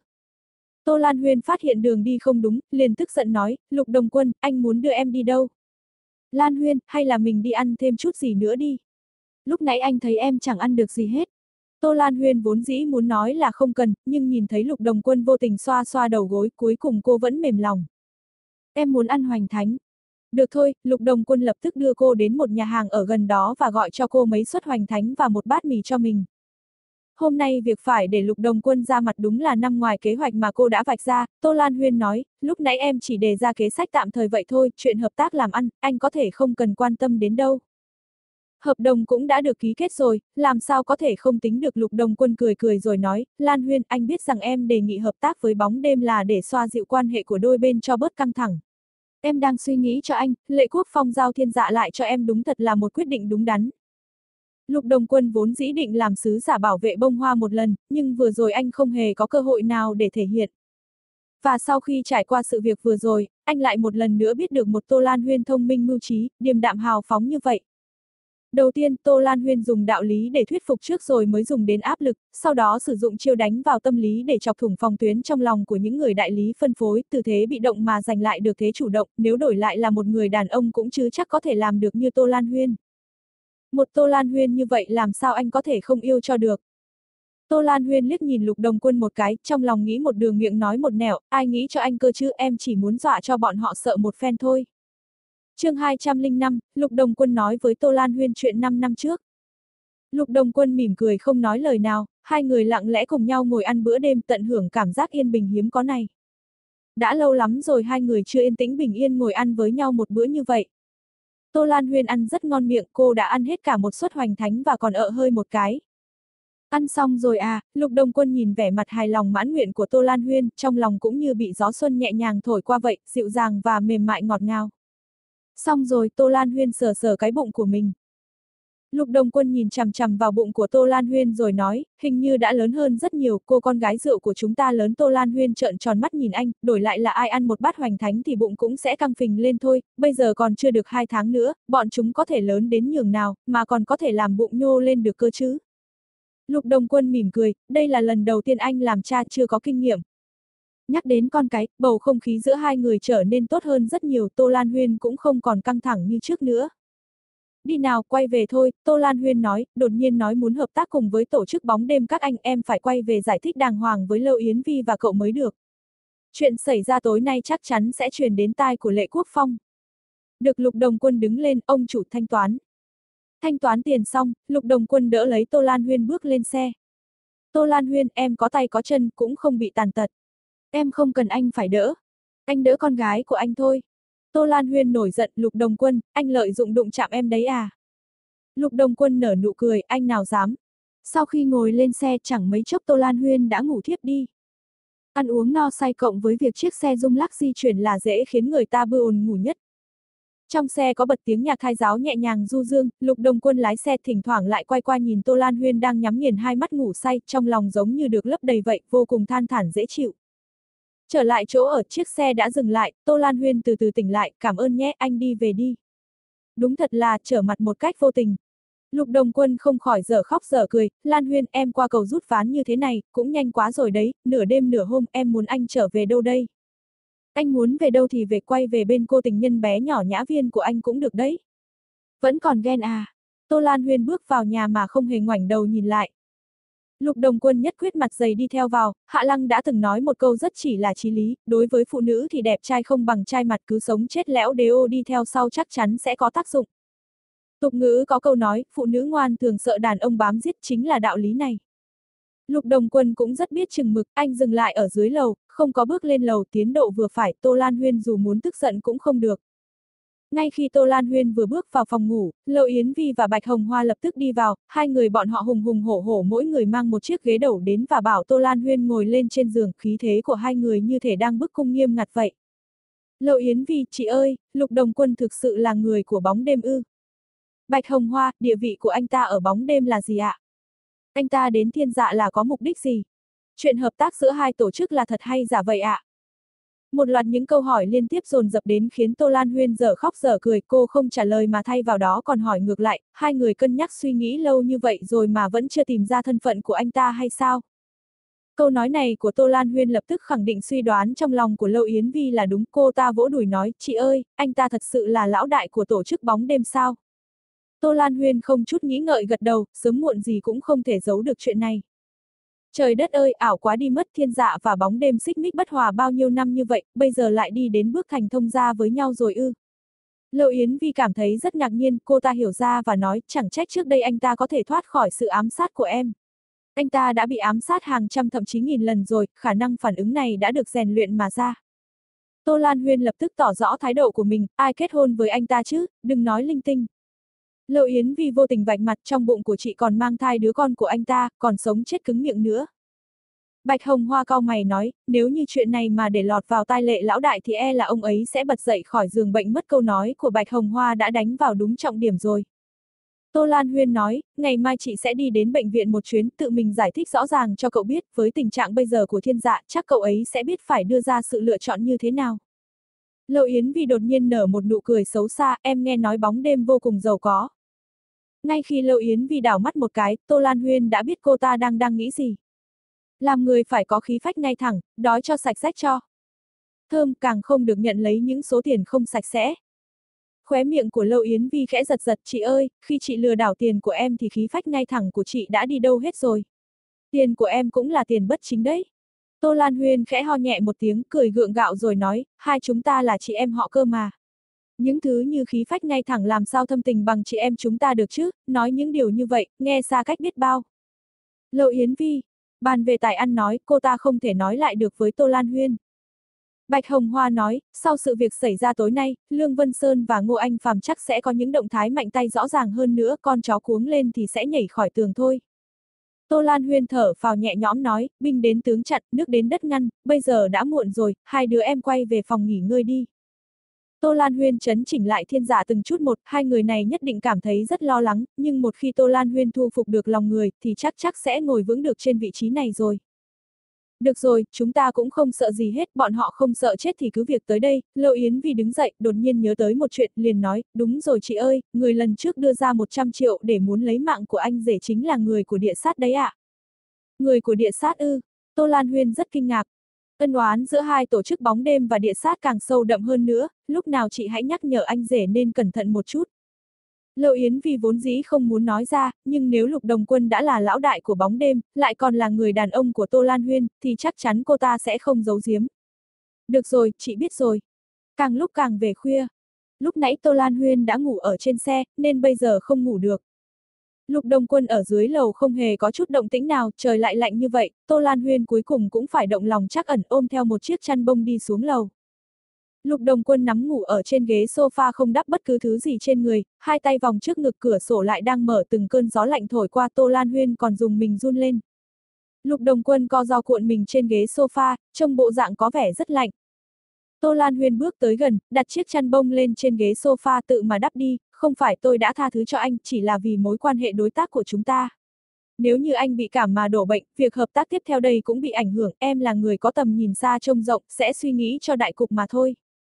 Tô Lan Huyên phát hiện đường đi không đúng, liền tức giận nói, Lục Đồng Quân, anh muốn đưa em đi đâu? Lan Huyên, hay là mình đi ăn thêm chút gì nữa đi? Lúc nãy anh thấy em chẳng ăn được gì hết. Tô Lan Huyên vốn dĩ muốn nói là không cần, nhưng nhìn thấy Lục Đồng Quân vô tình xoa xoa đầu gối, cuối cùng cô vẫn mềm lòng. Em muốn ăn hoành thánh. Được thôi, Lục Đồng Quân lập tức đưa cô đến một nhà hàng ở gần đó và gọi cho cô mấy suất hoành thánh và một bát mì cho mình. Hôm nay việc phải để Lục Đồng Quân ra mặt đúng là nằm ngoài kế hoạch mà cô đã vạch ra, Tô Lan Huyên nói, lúc nãy em chỉ đề ra kế sách tạm thời vậy thôi, chuyện hợp tác làm ăn, anh có thể không cần quan tâm đến đâu. Hợp đồng cũng đã được ký kết rồi, làm sao có thể không tính được. Lục Đồng Quân cười cười rồi nói, Lan Huyên, anh biết rằng em đề nghị hợp tác với bóng đêm là để xoa dịu quan hệ của đôi bên cho bớt căng thẳng. Em đang suy nghĩ cho anh, Lệ Quốc Phong giao thiên dạ lại cho em đúng thật là một quyết định đúng đắn. Lục Đồng Quân vốn dĩ định làm sứ giả bảo vệ bông hoa một lần, nhưng vừa rồi anh không hề có cơ hội nào để thể hiện. Và sau khi trải qua sự việc vừa rồi, anh lại một lần nữa biết được một Tô Lan Huyên thông minh mưu trí, điềm đạm hào phóng như vậy. Đầu tiên, Tô Lan Huyên dùng đạo lý để thuyết phục trước rồi mới dùng đến áp lực, sau đó sử dụng chiêu đánh vào tâm lý để chọc thủng phòng tuyến trong lòng của những người đại lý phân phối, từ thế bị động mà giành lại được thế chủ động, nếu đổi lại là một người đàn ông cũng chứ chắc có thể làm được như Tô Lan Huyên. Một Tô Lan Huyên như vậy làm sao anh có thể không yêu cho được. Tô Lan Huyên liếc nhìn Lục Đồng Quân một cái, trong lòng nghĩ một đường miệng nói một nẻo, ai nghĩ cho anh cơ chứ, em chỉ muốn dọa cho bọn họ sợ một phen thôi. Chương hai trăm lẻ năm, Lục Đồng Quân nói với Tô Lan Huyên chuyện năm năm trước. Lục Đồng Quân mỉm cười không nói lời nào, hai người lặng lẽ cùng nhau ngồi ăn bữa đêm, tận hưởng cảm giác yên bình hiếm có này. Đã lâu lắm rồi hai người chưa yên tĩnh bình yên ngồi ăn với nhau một bữa như vậy. Tô Lan Huyên ăn rất ngon miệng, cô đã ăn hết cả một suất hoành thánh và còn ợ hơi một cái. Ăn xong rồi à, Lục Đồng Quân nhìn vẻ mặt hài lòng mãn nguyện của Tô Lan Huyên, trong lòng cũng như bị gió xuân nhẹ nhàng thổi qua vậy, dịu dàng và mềm mại ngọt ngào. Xong rồi, Tô Lan Huyên sờ sờ cái bụng của mình. Lục Đồng Quân nhìn chằm chằm vào bụng của Tô Lan Huyên rồi nói, hình như đã lớn hơn rất nhiều, cô con gái rượu của chúng ta lớn. Tô Lan Huyên trợn tròn mắt nhìn anh, đổi lại là ai ăn một bát hoành thánh thì bụng cũng sẽ căng phình lên thôi, bây giờ còn chưa được hai tháng nữa, bọn chúng có thể lớn đến nhường nào, mà còn có thể làm bụng nhô lên được cơ chứ. Lục Đồng Quân mỉm cười, đây là lần đầu tiên anh làm cha chưa có kinh nghiệm. Nhắc đến con cái, bầu không khí giữa hai người trở nên tốt hơn rất nhiều, Tô Lan Huyên cũng không còn căng thẳng như trước nữa. Đi nào, quay về thôi, Tô Lan Huyên nói, đột nhiên nói muốn hợp tác cùng với tổ chức bóng đêm các anh, em phải quay về giải thích đàng hoàng với Lâu Yến Vi và cậu mới được. Chuyện xảy ra tối nay chắc chắn sẽ truyền đến tai của Lệ Quốc Phong. Được. Lục Đồng Quân đứng lên, ông chủ thanh toán. Thanh toán tiền xong, Lục Đồng Quân đỡ lấy Tô Lan Huyên bước lên xe. Tô Lan Huyên, em có tay có chân, cũng không bị tàn tật. Em không cần anh phải đỡ. Anh đỡ con gái của anh thôi. Tô Lan Huyên nổi giận, Lục Đồng Quân, anh lợi dụng đụng chạm em đấy à? Lục Đồng Quân nở nụ cười, anh nào dám. Sau khi ngồi lên xe chẳng mấy chốc Tô Lan Huyên đã ngủ thiếp đi. Ăn uống no say cộng với việc chiếc xe rung lắc di chuyển là dễ khiến người ta bơ ồn ngủ nhất. Trong xe có bật tiếng nhạc khai giáo nhẹ nhàng du dương, Lục Đồng Quân lái xe thỉnh thoảng lại quay qua nhìn Tô Lan Huyên đang nhắm nghiền hai mắt ngủ say, trong lòng giống như được lấp đầy vậy, vô cùng than thản dễ chịu. Trở lại chỗ ở, chiếc xe đã dừng lại, Tô Lan Huyên từ từ tỉnh lại, cảm ơn nhé, anh đi về đi. Đúng thật là trở mặt một cách vô tình. Lục Đồng Quân không khỏi dở khóc dở cười, Lan Huyên, em qua cầu rút ván như thế này, cũng nhanh quá rồi đấy, nửa đêm nửa hôm, em muốn anh trở về đâu đây? Anh muốn về đâu thì về, quay về bên cô tình nhân bé nhỏ Nhã Viên của anh cũng được đấy. Vẫn còn ghen à? Tô Lan Huyên bước vào nhà mà không hề ngoảnh đầu nhìn lại. Lục Đồng Quân nhất quyết mặt dày đi theo vào, Hạ Lăng đã từng nói một câu rất chỉ là chí lý, đối với phụ nữ thì đẹp trai không bằng trai mặt, cứ sống chết lẽo đế ô đi theo sau chắc chắn sẽ có tác dụng. Tục ngữ có câu nói, phụ nữ ngoan thường sợ đàn ông bám giết, chính là đạo lý này. Lục Đồng Quân cũng rất biết chừng mực, anh dừng lại ở dưới lầu, không có bước lên lầu, tiến độ vừa phải, Tô Lan Huyên dù muốn tức giận cũng không được. Ngay khi Tô Lan Huyên vừa bước vào phòng ngủ, Lâu Yến Vi và Bạch Hồng Hoa lập tức đi vào, hai người bọn họ hùng hùng hổ hổ mỗi người mang một chiếc ghế đầu đến và bảo Tô Lan Huyên ngồi lên trên giường, khí thế của hai người như thể đang bức cung nghiêm ngặt vậy. Lâu Yến Vi, chị ơi, Lục Đồng Quân thực sự là người của bóng đêm ư? Bạch Hồng Hoa, địa vị của anh ta ở bóng đêm là gì ạ? Anh ta đến Thiên Dạ là có mục đích gì? Chuyện hợp tác giữa hai tổ chức là thật hay giả vậy ạ? Một loạt những câu hỏi liên tiếp dồn dập đến khiến Tô Lan Huyên dở khóc dở cười, cô không trả lời mà thay vào đó còn hỏi ngược lại, hai người cân nhắc suy nghĩ lâu như vậy rồi mà vẫn chưa tìm ra thân phận của anh ta hay sao? Câu nói này của Tô Lan Huyên lập tức khẳng định suy đoán trong lòng của Lâu Yến Vi là đúng, cô ta vỗ đùi nói, chị ơi, anh ta thật sự là lão đại của tổ chức bóng đêm sao? Tô Lan Huyên không chút nghĩ ngợi gật đầu, sớm muộn gì cũng không thể giấu được chuyện này. Trời đất ơi, ảo quá đi mất, Thiên Dạ và bóng đêm xích mích bất hòa bao nhiêu năm như vậy, bây giờ lại đi đến bước thành thông gia với nhau rồi ư. Lâu Yến Vi cảm thấy rất ngạc nhiên, cô ta hiểu ra và nói, chẳng trách trước đây anh ta có thể thoát khỏi sự ám sát của em. Anh ta đã bị ám sát hàng trăm thậm chí nghìn lần rồi, khả năng phản ứng này đã được rèn luyện mà ra. Tô Lan Huyên lập tức tỏ rõ thái độ của mình, ai kết hôn với anh ta chứ, đừng nói linh tinh. Lâu Yến Vi vô tình vạch mặt, trong bụng của chị còn mang thai đứa con của anh ta, còn sống chết cứng miệng nữa. Bạch Hồng Hoa cau mày nói, nếu như chuyện này mà để lọt vào tai Lệ lão đại thì e là ông ấy sẽ bật dậy khỏi giường bệnh mất. Câu nói của Bạch Hồng Hoa đã đánh vào đúng trọng điểm rồi. Tô Lan Huyên nói, ngày mai chị sẽ đi đến bệnh viện một chuyến, tự mình giải thích rõ ràng cho cậu biết, với tình trạng bây giờ của Thiên Dạ, chắc cậu ấy sẽ biết phải đưa ra sự lựa chọn như thế nào. Lâu Yến Vi đột nhiên nở một nụ cười xấu xa, em nghe nói bóng đêm vô cùng giàu có. Ngay khi Lâu Yến Vi đảo mắt một cái, Tô Lan Huyên đã biết cô ta đang đang nghĩ gì. Làm người phải có khí phách ngay thẳng, đói cho sạch rách cho. Thơm, càng không được nhận lấy những số tiền không sạch sẽ. Khóe miệng của Lâu Yến Vi khẽ giật giật, chị ơi, khi chị lừa đảo tiền của em thì khí phách ngay thẳng của chị đã đi đâu hết rồi. Tiền của em cũng là tiền bất chính đấy. Tô Lan Huyên khẽ ho nhẹ một tiếng, cười gượng gạo rồi nói, hai chúng ta là chị em họ cơ mà. Những thứ như khí phách ngay thẳng làm sao thâm tình bằng chị em chúng ta được chứ, nói những điều như vậy, nghe xa cách biết bao. Lâu Yến Vi, bàn về tài ăn nói, cô ta không thể nói lại được với Tô Lan Huyên. Bạch Hồng Hoa nói, sau sự việc xảy ra tối nay, Lương Vân Sơn và Ngô Anh Phàm chắc sẽ có những động thái mạnh tay rõ ràng hơn nữa, con chó cuống lên thì sẽ nhảy khỏi tường thôi. Tô Lan Huyên thở phào nhẹ nhõm nói, binh đến tướng chặn, nước đến đất ngăn, bây giờ đã muộn rồi, hai đứa em quay về phòng nghỉ ngơi đi. Tô Lan Huyên chấn chỉnh lại Thiên Dạ từng chút một, hai người này nhất định cảm thấy rất lo lắng, nhưng một khi Tô Lan Huyên thu phục được lòng người, thì chắc chắc sẽ ngồi vững được trên vị trí này rồi. Được rồi, chúng ta cũng không sợ gì hết, bọn họ không sợ chết thì cứ việc tới đây. Lâu Yến Vi đứng dậy, đột nhiên nhớ tới một chuyện, liền nói, đúng rồi chị ơi, người lần trước đưa ra một trăm triệu để muốn lấy mạng của anh rể chính là người của địa sát đấy ạ. À? Người của địa sát ư? Tô Lan Huyên rất kinh ngạc. Ân oán giữa hai tổ chức bóng đêm và địa sát càng sâu đậm hơn nữa, lúc nào chị hãy nhắc nhở anh rể nên cẩn thận một chút. Lâu Yến Vi vốn dĩ không muốn nói ra, nhưng nếu Lục Đồng Quân đã là lão đại của bóng đêm, lại còn là người đàn ông của Tô Lan Huyên, thì chắc chắn cô ta sẽ không giấu giếm. Được rồi, chị biết rồi. Càng lúc càng về khuya. Lúc nãy Tô Lan Huyên đã ngủ ở trên xe, nên bây giờ không ngủ được. Lục Đồng Quân ở dưới lầu không hề có chút động tĩnh nào, trời lại lạnh như vậy, Tô Lan Huyên cuối cùng cũng phải động lòng trắc ẩn ôm theo một chiếc chăn bông đi xuống lầu. Lục Đồng Quân nắm ngủ ở trên ghế sofa không đắp bất cứ thứ gì trên người, hai tay vòng trước ngực, cửa sổ lại đang mở, từng cơn gió lạnh thổi qua, Tô Lan Huyên còn dùng mình run lên. Lục Đồng Quân co ro cuộn mình trên ghế sofa, trông bộ dạng có vẻ rất lạnh. Tô Lan Huyên bước tới gần, đặt chiếc chăn bông lên trên ghế sofa tự mà đắp đi, không phải tôi đã tha thứ cho anh, chỉ là vì mối quan hệ đối tác của chúng ta. Nếu như anh bị cảm mà đổ bệnh, việc hợp tác tiếp theo đây cũng bị ảnh hưởng, em là người có tầm nhìn xa trông rộng, sẽ suy nghĩ cho đại cục mà thôi.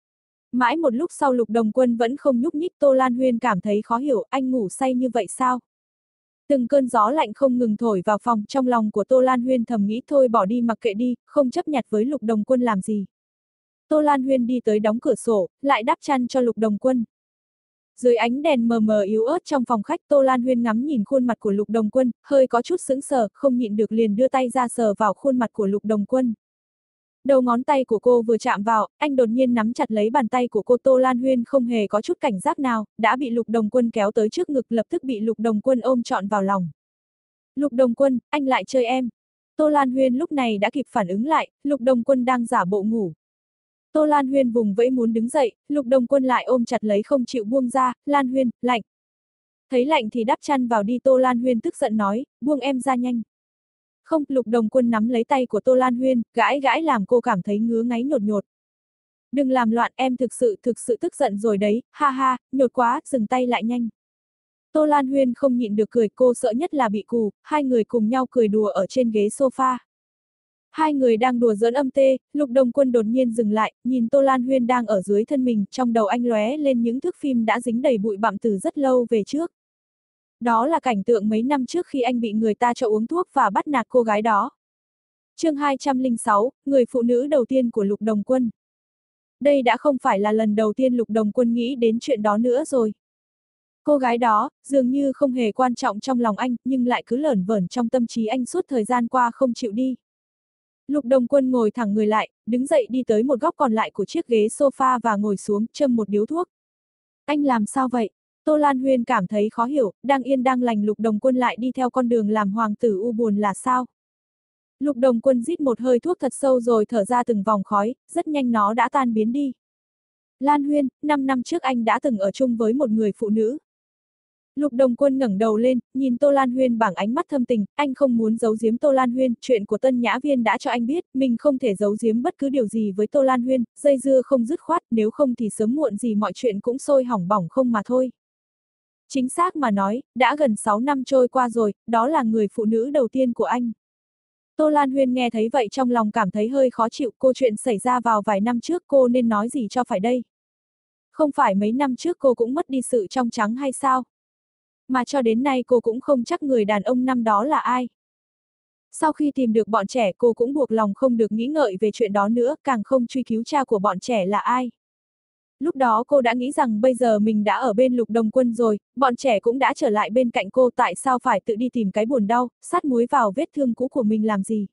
Mãi một lúc sau Lục Đồng Quân vẫn không nhúc nhích, Tô Lan Huyên cảm thấy khó hiểu, anh ngủ say như vậy sao? Từng cơn gió lạnh không ngừng thổi vào phòng, trong lòng của Tô Lan Huyên thầm nghĩ thôi bỏ đi mặc kệ đi, không chấp nhặt với Lục Đồng Quân làm gì. Tô Lan Huyên đi tới đóng cửa sổ, lại đắp chăn cho Lục Đồng Quân. Dưới ánh đèn mờ mờ yếu ớt trong phòng khách, Tô Lan Huyên ngắm nhìn khuôn mặt của Lục Đồng Quân, hơi có chút sững sờ, không nhịn được liền đưa tay ra sờ vào khuôn mặt của Lục Đồng Quân. Đầu ngón tay của cô vừa chạm vào, anh đột nhiên nắm chặt lấy bàn tay của cô. Tô Lan Huyên không hề có chút cảnh giác nào, đã bị Lục Đồng Quân kéo tới trước ngực, lập tức bị Lục Đồng Quân ôm trọn vào lòng. Lục Đồng Quân, anh lại chơi em. Tô Lan Huyên lúc này đã kịp phản ứng lại, Lục Đồng Quân đang giả bộ ngủ. Tô Lan Huyên vùng vẫy muốn đứng dậy, Lục Đồng Quân lại ôm chặt lấy không chịu buông ra. Lan Huyên, lạnh. Thấy lạnh thì đắp chăn vào đi. Tô Lan Huyên tức giận nói, buông em ra nhanh. Không, Lục Đồng Quân nắm lấy tay của Tô Lan Huyên, gãi gãi làm cô cảm thấy ngứa ngáy nhột nhột. Đừng làm loạn, em thực sự thực sự tức giận rồi đấy, ha ha, nhột quá, dừng tay lại nhanh. Tô Lan Huyên không nhịn được cười, cô sợ nhất là bị cù. Hai người cùng nhau cười đùa ở trên ghế sofa. Hai người đang đùa giỡn âm tê, Lục Đồng Quân đột nhiên dừng lại, nhìn Tô Lan Huyên đang ở dưới thân mình, trong đầu anh lóe lên những thước phim đã dính đầy bụi bặm từ rất lâu về trước. Đó là cảnh tượng mấy năm trước khi anh bị người ta cho uống thuốc và bắt nạt cô gái đó. Chương hai trăm lẻ sáu, người phụ nữ đầu tiên của Lục Đồng Quân. Đây đã không phải là lần đầu tiên Lục Đồng Quân nghĩ đến chuyện đó nữa rồi. Cô gái đó, dường như không hề quan trọng trong lòng anh, nhưng lại cứ lởn vởn trong tâm trí anh suốt thời gian qua không chịu đi. Lục Đồng Quân ngồi thẳng người lại, đứng dậy đi tới một góc còn lại của chiếc ghế sofa và ngồi xuống, châm một điếu thuốc. Anh làm sao vậy? Tô Lan Huyên cảm thấy khó hiểu, đang yên đang lành Lục Đồng Quân lại đi theo con đường làm hoàng tử u buồn là sao? Lục Đồng Quân rít một hơi thuốc thật sâu rồi thở ra từng vòng khói, rất nhanh nó đã tan biến đi. Lan Huyên, năm năm trước anh đã từng ở chung với một người phụ nữ. Lục Đồng Quân ngẩng đầu lên, nhìn Tô Lan Huyên bằng ánh mắt thâm tình, anh không muốn giấu giếm Tô Lan Huyên, chuyện của Tân Nhã Viên đã cho anh biết, mình không thể giấu giếm bất cứ điều gì với Tô Lan Huyên, dây dưa không dứt khoát, nếu không thì sớm muộn gì mọi chuyện cũng sôi hỏng bỏng không mà thôi. Chính xác mà nói, đã gần sáu năm trôi qua rồi, đó là người phụ nữ đầu tiên của anh. Tô Lan Huyên nghe thấy vậy trong lòng cảm thấy hơi khó chịu, cô chuyện xảy ra vào vài năm trước cô nên nói gì cho phải đây? Không phải mấy năm trước cô cũng mất đi sự trong trắng hay sao? Mà cho đến nay cô cũng không chắc người đàn ông năm đó là ai. Sau khi tìm được bọn trẻ cô cũng buộc lòng không được nghĩ ngợi về chuyện đó nữa, càng không truy cứu cha của bọn trẻ là ai. Lúc đó cô đã nghĩ rằng bây giờ mình đã ở bên Lục Đồng Quân rồi, bọn trẻ cũng đã trở lại bên cạnh cô, tại sao phải tự đi tìm cái buồn đau, sát muối vào vết thương cũ của mình làm gì.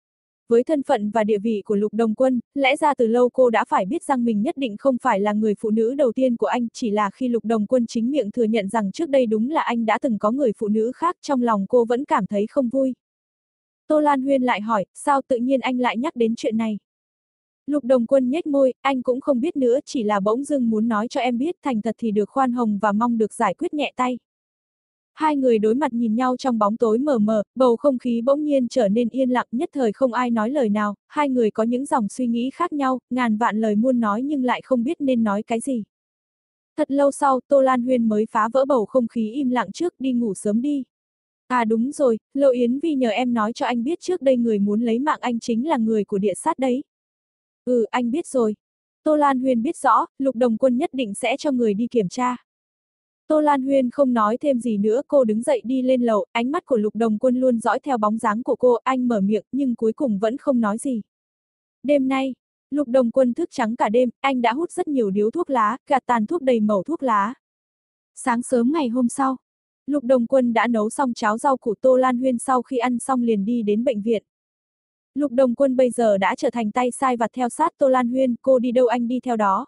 Với thân phận và địa vị của Lục Đồng Quân, lẽ ra từ lâu cô đã phải biết rằng mình nhất định không phải là người phụ nữ đầu tiên của anh, chỉ là khi Lục Đồng Quân chính miệng thừa nhận rằng trước đây đúng là anh đã từng có người phụ nữ khác, trong lòng cô vẫn cảm thấy không vui. Tô Lan Huyên lại hỏi, sao tự nhiên anh lại nhắc đến chuyện này? Lục Đồng Quân nhếch môi, anh cũng không biết nữa, chỉ là bỗng dưng muốn nói cho em biết, thành thật thì được khoan hồng và mong được giải quyết nhẹ tay. Hai người đối mặt nhìn nhau trong bóng tối mờ mờ, bầu không khí bỗng nhiên trở nên yên lặng, nhất thời không ai nói lời nào, hai người có những dòng suy nghĩ khác nhau, ngàn vạn lời muốn nói nhưng lại không biết nên nói cái gì. Thật lâu sau, Tô Lan Huyên mới phá vỡ bầu không khí im lặng trước, đi ngủ sớm đi. À đúng rồi, Lộ Yến Vi nhờ em nói cho anh biết trước đây người muốn lấy mạng anh chính là người của địa sát đấy. Ừ, anh biết rồi. Tô Lan Huyên biết rõ, Lục Đồng Quân nhất định sẽ cho người đi kiểm tra. Tô Lan Huyên không nói thêm gì nữa, cô đứng dậy đi lên lầu, ánh mắt của Lục Đồng Quân luôn dõi theo bóng dáng của cô, anh mở miệng nhưng cuối cùng vẫn không nói gì. Đêm nay, Lục Đồng Quân thức trắng cả đêm, anh đã hút rất nhiều điếu thuốc lá, gạt tàn thuốc đầy mẩu thuốc lá. Sáng sớm ngày hôm sau, Lục Đồng Quân đã nấu xong cháo rau củ. Tô Lan Huyên sau khi ăn xong liền đi đến bệnh viện. Lục Đồng Quân bây giờ đã trở thành tay sai vặt theo sát Tô Lan Huyên, cô đi đâu anh đi theo đó.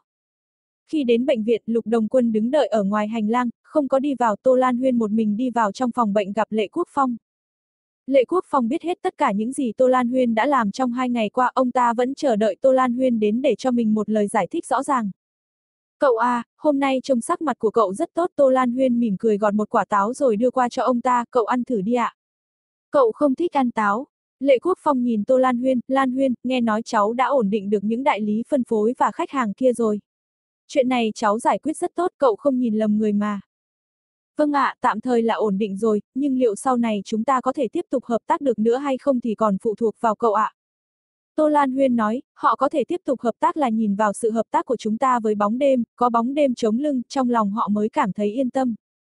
Khi đến bệnh viện, Lục Đồng Quân đứng đợi ở ngoài hành lang, không có đi vào. Tô Lan Huyên một mình đi vào trong phòng bệnh gặp Lệ Quốc Phong. Lệ Quốc Phong biết hết tất cả những gì Tô Lan Huyên đã làm trong hai ngày qua, ông ta vẫn chờ đợi Tô Lan Huyên đến để cho mình một lời giải thích rõ ràng. Cậu à, hôm nay trông sắc mặt của cậu rất tốt. Tô Lan Huyên mỉm cười gọt một quả táo rồi đưa qua cho ông ta, cậu ăn thử đi ạ. Cậu không thích ăn táo. Lệ Quốc Phong nhìn Tô Lan Huyên, Lan Huyên, nghe nói cháu đã ổn định được những đại lý phân phối và khách hàng kia rồi. Chuyện này cháu giải quyết rất tốt, cậu không nhìn lầm người mà. Vâng ạ, tạm thời là ổn định rồi, nhưng liệu sau này chúng ta có thể tiếp tục hợp tác được nữa hay không thì còn phụ thuộc vào cậu ạ. Tô Lan Huyên nói, họ có thể tiếp tục hợp tác là nhìn vào sự hợp tác của chúng ta với bóng đêm, có bóng đêm chống lưng, trong lòng họ mới cảm thấy yên tâm.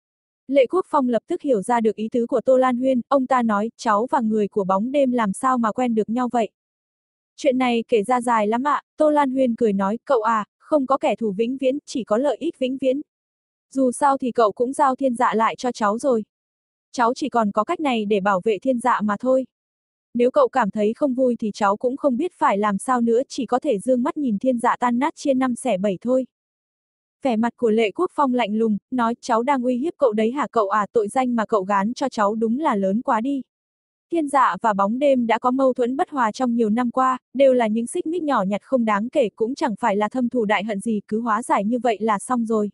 Lệ Quốc Phong lập tức hiểu ra được ý tứ của Tô Lan Huyên, ông ta nói, cháu và người của bóng đêm làm sao mà quen được nhau vậy? Chuyện này kể ra dài lắm ạ. Tô Lan Huyên cười nói, cậu à, không có kẻ thù vĩnh viễn, chỉ có lợi ích vĩnh viễn. Dù sao thì cậu cũng giao thiên dạ lại cho cháu rồi. Cháu chỉ còn có cách này để bảo vệ thiên dạ mà thôi. Nếu cậu cảm thấy không vui thì cháu cũng không biết phải làm sao nữa, chỉ có thể dương mắt nhìn thiên dạ tan nát chia năm xẻ bảy thôi. Vẻ mặt của Lệ Quốc Phong lạnh lùng, nói cháu đang uy hiếp cậu đấy hả cậu à, tội danh mà cậu gán cho cháu đúng là lớn quá đi. Thiên dạ và bóng đêm đã có mâu thuẫn bất hòa trong nhiều năm qua, đều là những xích mích nhỏ nhặt không đáng kể, cũng chẳng phải là thâm thù đại hận gì, cứ hóa giải như vậy là xong rồi.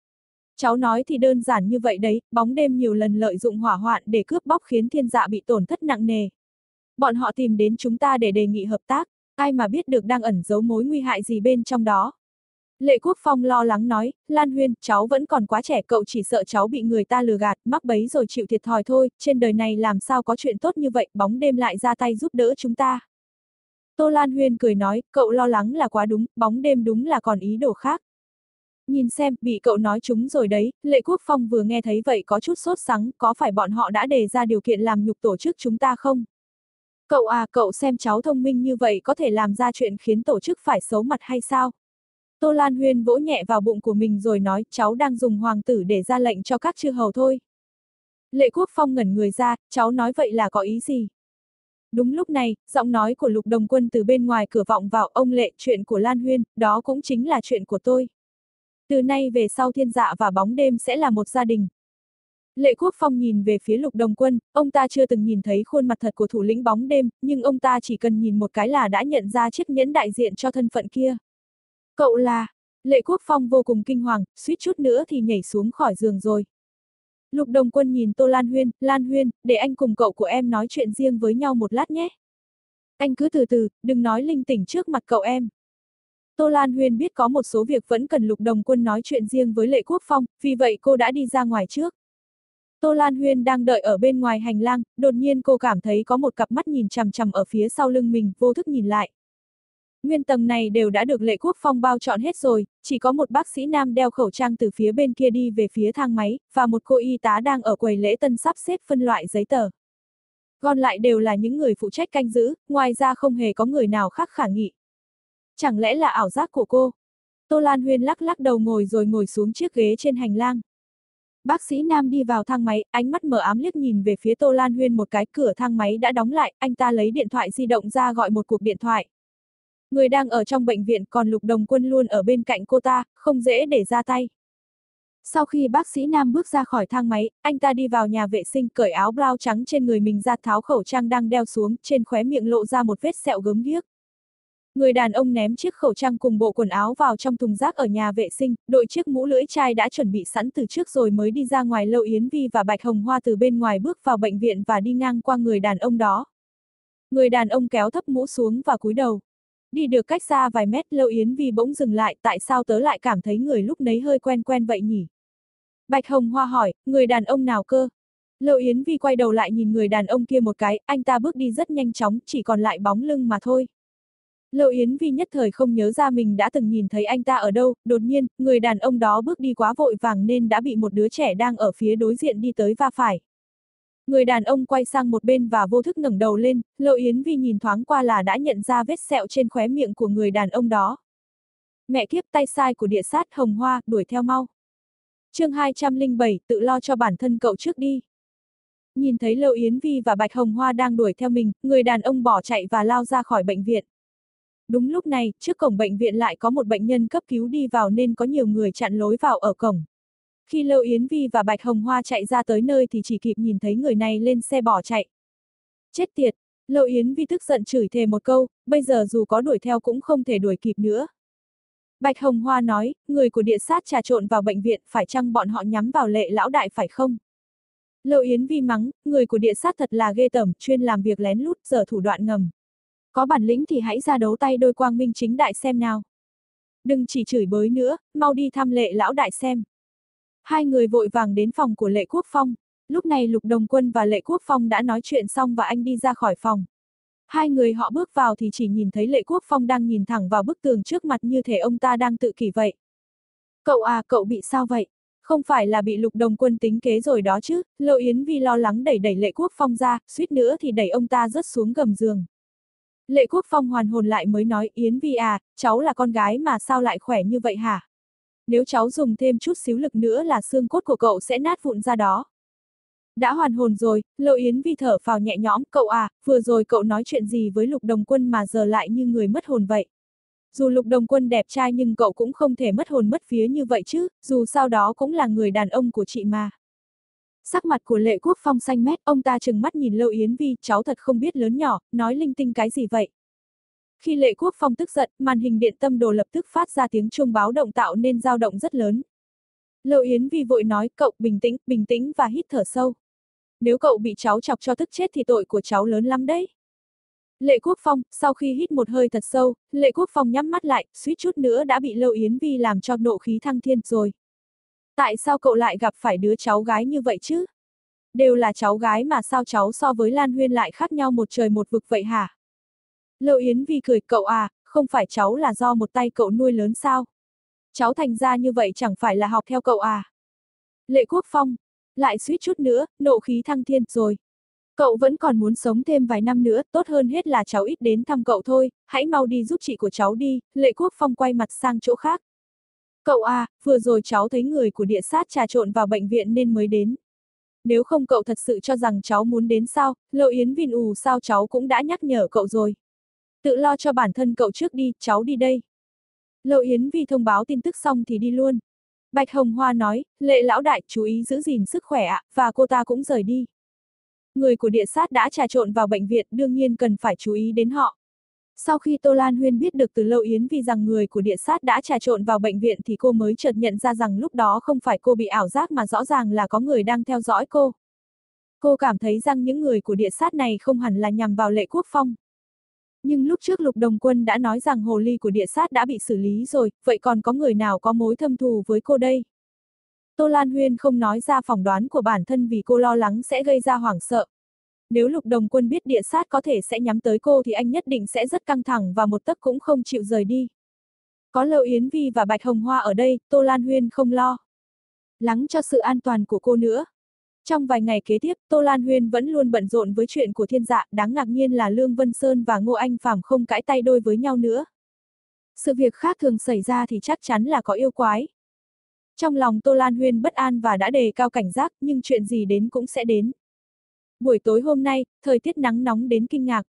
Cháu nói thì đơn giản như vậy đấy, bóng đêm nhiều lần lợi dụng hỏa hoạn để cướp bóc khiến thiên dạ bị tổn thất nặng nề. Bọn họ tìm đến chúng ta để đề nghị hợp tác, ai mà biết được đang ẩn giấu mối nguy hại gì bên trong đó. Lệ Quốc Phong lo lắng nói, Lan Huyên, cháu vẫn còn quá trẻ, cậu chỉ sợ cháu bị người ta lừa gạt, mắc bẫy rồi chịu thiệt thòi thôi, trên đời này làm sao có chuyện tốt như vậy, bóng đêm lại ra tay giúp đỡ chúng ta. Tô Lan Huyên cười nói, cậu lo lắng là quá đúng, bóng đêm đúng là còn ý đồ khác. Nhìn xem, bị cậu nói chúng rồi đấy, Lệ Quốc Phong vừa nghe thấy vậy có chút sốt sắng, có phải bọn họ đã đề ra điều kiện làm nhục tổ chức chúng ta không? Cậu à, cậu xem cháu thông minh như vậy có thể làm ra chuyện khiến tổ chức phải xấu mặt hay sao? Tô Lan Huyên vỗ nhẹ vào bụng của mình rồi nói, cháu đang dùng hoàng tử để ra lệnh cho các chư hầu thôi. Lệ Quốc Phong ngẩn người ra, cháu nói vậy là có ý gì? Đúng lúc này, giọng nói của Lục Đồng Quân từ bên ngoài cửa vọng vào, ông Lệ, chuyện của Lan Huyên, đó cũng chính là chuyện của tôi. Từ nay về sau thiên dạ và bóng đêm sẽ là một gia đình. Lệ Quốc Phong nhìn về phía Lục Đồng Quân, ông ta chưa từng nhìn thấy khuôn mặt thật của thủ lĩnh bóng đêm, nhưng ông ta chỉ cần nhìn một cái là đã nhận ra chiếc nhẫn đại diện cho thân phận kia. Cậu là... Lệ Quốc Phong vô cùng kinh hoàng, suýt chút nữa thì nhảy xuống khỏi giường rồi. Lục Đồng Quân nhìn Tô Lan Huyên, Lan Huyên, để anh cùng cậu của em nói chuyện riêng với nhau một lát nhé. Anh cứ từ từ, đừng nói linh tỉnh trước mặt cậu em. Tô Lan Huyên biết có một số việc vẫn cần Lục Đồng Quân nói chuyện riêng với Lệ Quốc Phong, vì vậy cô đã đi ra ngoài trước. Tô Lan Huyên đang đợi ở bên ngoài hành lang, đột nhiên cô cảm thấy có một cặp mắt nhìn chằm chằm ở phía sau lưng mình, vô thức nhìn lại. Nguyên tầng này đều đã được Lệ Quốc Phong bao trọn hết rồi, chỉ có một bác sĩ nam đeo khẩu trang từ phía bên kia đi về phía thang máy, và một cô y tá đang ở quầy lễ tân sắp xếp phân loại giấy tờ. Còn lại đều là những người phụ trách canh giữ, ngoài ra không hề có người nào khác khả nghị. Chẳng lẽ là ảo giác của cô? Tô Lan Huyên lắc lắc đầu ngồi rồi ngồi xuống chiếc ghế trên hành lang. Bác sĩ nam đi vào thang máy, ánh mắt mờ ám liếc nhìn về phía Tô Lan Huyên một cái, cửa thang máy đã đóng lại, anh ta lấy điện thoại di động ra gọi một cuộc điện thoại. Người đang ở trong bệnh viện, còn Lục Đồng Quân luôn ở bên cạnh cô ta, không dễ để ra tay. Sau khi bác sĩ nam bước ra khỏi thang máy, anh ta đi vào nhà vệ sinh, cởi áo blau trắng trên người mình ra, tháo khẩu trang đang đeo xuống, trên khóe miệng lộ ra một vết sẹo gớm ghiếc. Người đàn ông ném chiếc khẩu trang cùng bộ quần áo vào trong thùng rác ở nhà vệ sinh, đội chiếc mũ lưỡi chai đã chuẩn bị sẵn từ trước rồi mới đi ra ngoài. Lâu Yến Vi và Bạch Hồng Hoa từ bên ngoài bước vào bệnh viện và đi ngang qua người đàn ông đó. Người đàn ông kéo thấp mũ xuống và cúi đầu. Đi được cách xa vài mét, Lâu Yến Vi bỗng dừng lại, tại sao tớ lại cảm thấy người lúc nấy hơi quen quen vậy nhỉ? Bạch Hồng Hoa hỏi, người đàn ông nào cơ? Lâu Yến Vi quay đầu lại nhìn người đàn ông kia một cái, anh ta bước đi rất nhanh chóng, chỉ còn lại bóng lưng mà thôi. Lâu Yến Vi nhất thời không nhớ ra mình đã từng nhìn thấy anh ta ở đâu, đột nhiên, người đàn ông đó bước đi quá vội vàng nên đã bị một đứa trẻ đang ở phía đối diện đi tới va phải. Người đàn ông quay sang một bên và vô thức ngẩng đầu lên, Lâu Yến Vi nhìn thoáng qua là đã nhận ra vết sẹo trên khóe miệng của người đàn ông đó. Mẹ kiếp, tay sai của địa sát Hồng Hoa, đuổi theo mau. Chương hai trăm lẻ bảy, tự lo cho bản thân cậu trước đi. Nhìn thấy Lâu Yến Vi và Bạch Hồng Hoa đang đuổi theo mình, người đàn ông bỏ chạy và lao ra khỏi bệnh viện. Đúng lúc này, trước cổng bệnh viện lại có một bệnh nhân cấp cứu đi vào nên có nhiều người chặn lối vào ở cổng. Khi Lâu Yến Vi và Bạch Hồng Hoa chạy ra tới nơi thì chỉ kịp nhìn thấy người này lên xe bỏ chạy. Chết tiệt! Lâu Yến Vi tức giận chửi thề một câu, bây giờ dù có đuổi theo cũng không thể đuổi kịp nữa. Bạch Hồng Hoa nói, người của địa sát trà trộn vào bệnh viện, phải chăng bọn họ nhắm vào Lệ lão đại phải không? Lâu Yến Vi mắng, người của địa sát thật là ghê tởm, chuyên làm việc lén lút, giở thủ đoạn ngầm. Có bản lĩnh thì hãy ra đấu tay đôi quang minh chính đại xem nào. Đừng chỉ chửi bới nữa, mau đi thăm Lệ lão đại xem. Hai người vội vàng đến phòng của Lệ Quốc Phong. Lúc này Lục Đồng Quân và Lệ Quốc Phong đã nói chuyện xong và anh đi ra khỏi phòng. Hai người họ bước vào thì chỉ nhìn thấy Lệ Quốc Phong đang nhìn thẳng vào bức tường trước mặt như thể ông ta đang tự kỷ vậy. Cậu à, cậu bị sao vậy? Không phải là bị Lục Đồng Quân tính kế rồi đó chứ? Lâu Yến Vi lo lắng đẩy đẩy Lệ Quốc Phong ra, suýt nữa thì đẩy ông ta rớt xuống gầm giường. Lệ Quốc Phong hoàn hồn lại mới nói, Yến Vi à, cháu là con gái mà sao lại khỏe như vậy hả? Nếu cháu dùng thêm chút xíu lực nữa là xương cốt của cậu sẽ nát vụn ra đó. Đã hoàn hồn rồi, Lộ Yến Vi thở phào nhẹ nhõm, cậu à, vừa rồi cậu nói chuyện gì với Lục Đồng Quân mà giờ lại như người mất hồn vậy? Dù Lục Đồng Quân đẹp trai nhưng cậu cũng không thể mất hồn mất vía như vậy chứ, dù sao đó cũng là người đàn ông của chị mà. Sắc mặt của Lệ Quốc Phong xanh mét, ông ta trừng mắt nhìn Lộ Yến Vi, cháu thật không biết lớn nhỏ, nói linh tinh cái gì vậy? Khi Lệ Quốc Phong tức giận, màn hình điện tâm đồ lập tức phát ra tiếng chuông báo động tạo nên dao động rất lớn. Lộ Yến Vi vội nói, cậu bình tĩnh, bình tĩnh và hít thở sâu. Nếu cậu bị cháu chọc cho tức chết thì tội của cháu lớn lắm đấy. Lệ Quốc Phong, sau khi hít một hơi thật sâu, Lệ Quốc Phong nhắm mắt lại, suýt chút nữa đã bị Lộ Yến Vi làm cho nộ khí thăng thiên rồi. Tại sao cậu lại gặp phải đứa cháu gái như vậy chứ? Đều là cháu gái mà sao cháu so với Lan Huyên lại khác nhau một trời một vực vậy hả? Lộ Yến Vi cười, cậu à, không phải cháu là do một tay cậu nuôi lớn sao? Cháu thành ra như vậy chẳng phải là học theo cậu à? Lệ Quốc Phong, lại suýt chút nữa, nộ khí thăng thiên rồi. Cậu vẫn còn muốn sống thêm vài năm nữa, tốt hơn hết là cháu ít đến thăm cậu thôi, hãy mau đi giúp chị của cháu đi, Lệ Quốc Phong quay mặt sang chỗ khác. Cậu à, vừa rồi cháu thấy người của địa sát trà trộn vào bệnh viện nên mới đến. Nếu không cậu thật sự cho rằng cháu muốn đến sao, Lộ Yến Vi ù sao cháu cũng đã nhắc nhở cậu rồi. Tự lo cho bản thân cậu trước đi, cháu đi đây. Lộ Yến Vi thông báo tin tức xong thì đi luôn. Bạch Hồng Hoa nói, Lệ lão đại chú ý giữ gìn sức khỏe ạ, và cô ta cũng rời đi. Người của địa sát đã trà trộn vào bệnh viện đương nhiên cần phải chú ý đến họ. Sau khi Tô Lan Huyên biết được từ Lộ Yến Vi rằng người của địa sát đã trà trộn vào bệnh viện thì cô mới chợt nhận ra rằng lúc đó không phải cô bị ảo giác mà rõ ràng là có người đang theo dõi cô. Cô cảm thấy rằng những người của địa sát này không hẳn là nhằm vào Lệ Quốc Phong. Nhưng lúc trước Lục Đồng Quân đã nói rằng hồ ly của địa sát đã bị xử lý rồi, vậy còn có người nào có mối thâm thù với cô đây? Tô Lan Huyên không nói ra phỏng đoán của bản thân vì cô lo lắng sẽ gây ra hoảng sợ. Nếu Lục Đồng Quân biết địa sát có thể sẽ nhắm tới cô thì anh nhất định sẽ rất căng thẳng và một tấc cũng không chịu rời đi. Có Lộ Yến Vi và Bạch Hồng Hoa ở đây, Tô Lan Huyên không lo lắng cho sự an toàn của cô nữa. Trong vài ngày kế tiếp, Tô Lan Huyên vẫn luôn bận rộn với chuyện của Thiên Dạ, đáng ngạc nhiên là Lương Vân Sơn và Ngô Anh Phàm không cãi tay đôi với nhau nữa. Sự việc khác thường xảy ra thì chắc chắn là có yêu quái. Trong lòng Tô Lan Huyên bất an và đã đề cao cảnh giác, nhưng chuyện gì đến cũng sẽ đến. Buổi tối hôm nay, thời tiết nắng nóng đến kinh ngạc.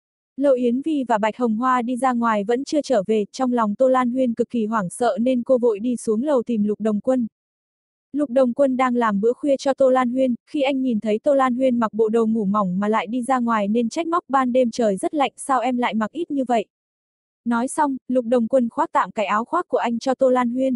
Lộ Yến Vi và Bạch Hồng Hoa đi ra ngoài vẫn chưa trở về, trong lòng Tô Lan Huyên cực kỳ hoảng sợ nên cô vội đi xuống lầu tìm Lục Đồng Quân. Lục Đồng Quân đang làm bữa khuya cho Tô Lan Huyên, khi anh nhìn thấy Tô Lan Huyên mặc bộ đồ ngủ mỏng mà lại đi ra ngoài nên trách móc, ban đêm trời rất lạnh sao em lại mặc ít như vậy. Nói xong, Lục Đồng Quân khoác tạm cái áo khoác của anh cho Tô Lan Huyên.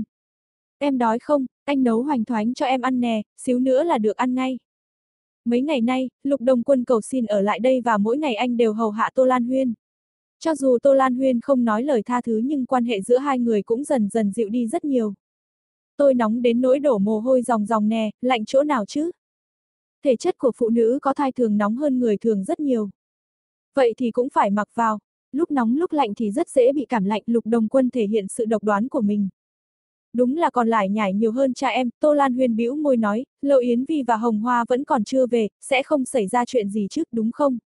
Em đói không, anh nấu hoành thoánh cho em ăn nè, xíu nữa là được ăn ngay. Mấy ngày nay, Lục Đồng Quân cầu xin ở lại đây và mỗi ngày anh đều hầu hạ Tô Lan Huyên. Cho dù Tô Lan Huyên không nói lời tha thứ nhưng quan hệ giữa hai người cũng dần dần dịu đi rất nhiều. Tôi nóng đến nỗi đổ mồ hôi ròng ròng nè, lạnh chỗ nào chứ? Thể chất của phụ nữ có thai thường nóng hơn người thường rất nhiều. Vậy thì cũng phải mặc vào. Lúc nóng lúc lạnh thì rất dễ bị cảm lạnh, Lục Đồng Quân thể hiện sự độc đoán của mình. Đúng là còn lải nhải nhiều hơn cha em, Tô Lan Huyên bĩu môi nói, Lộ Yến Vi và Hồng Hoa vẫn còn chưa về, sẽ không xảy ra chuyện gì chứ, đúng không?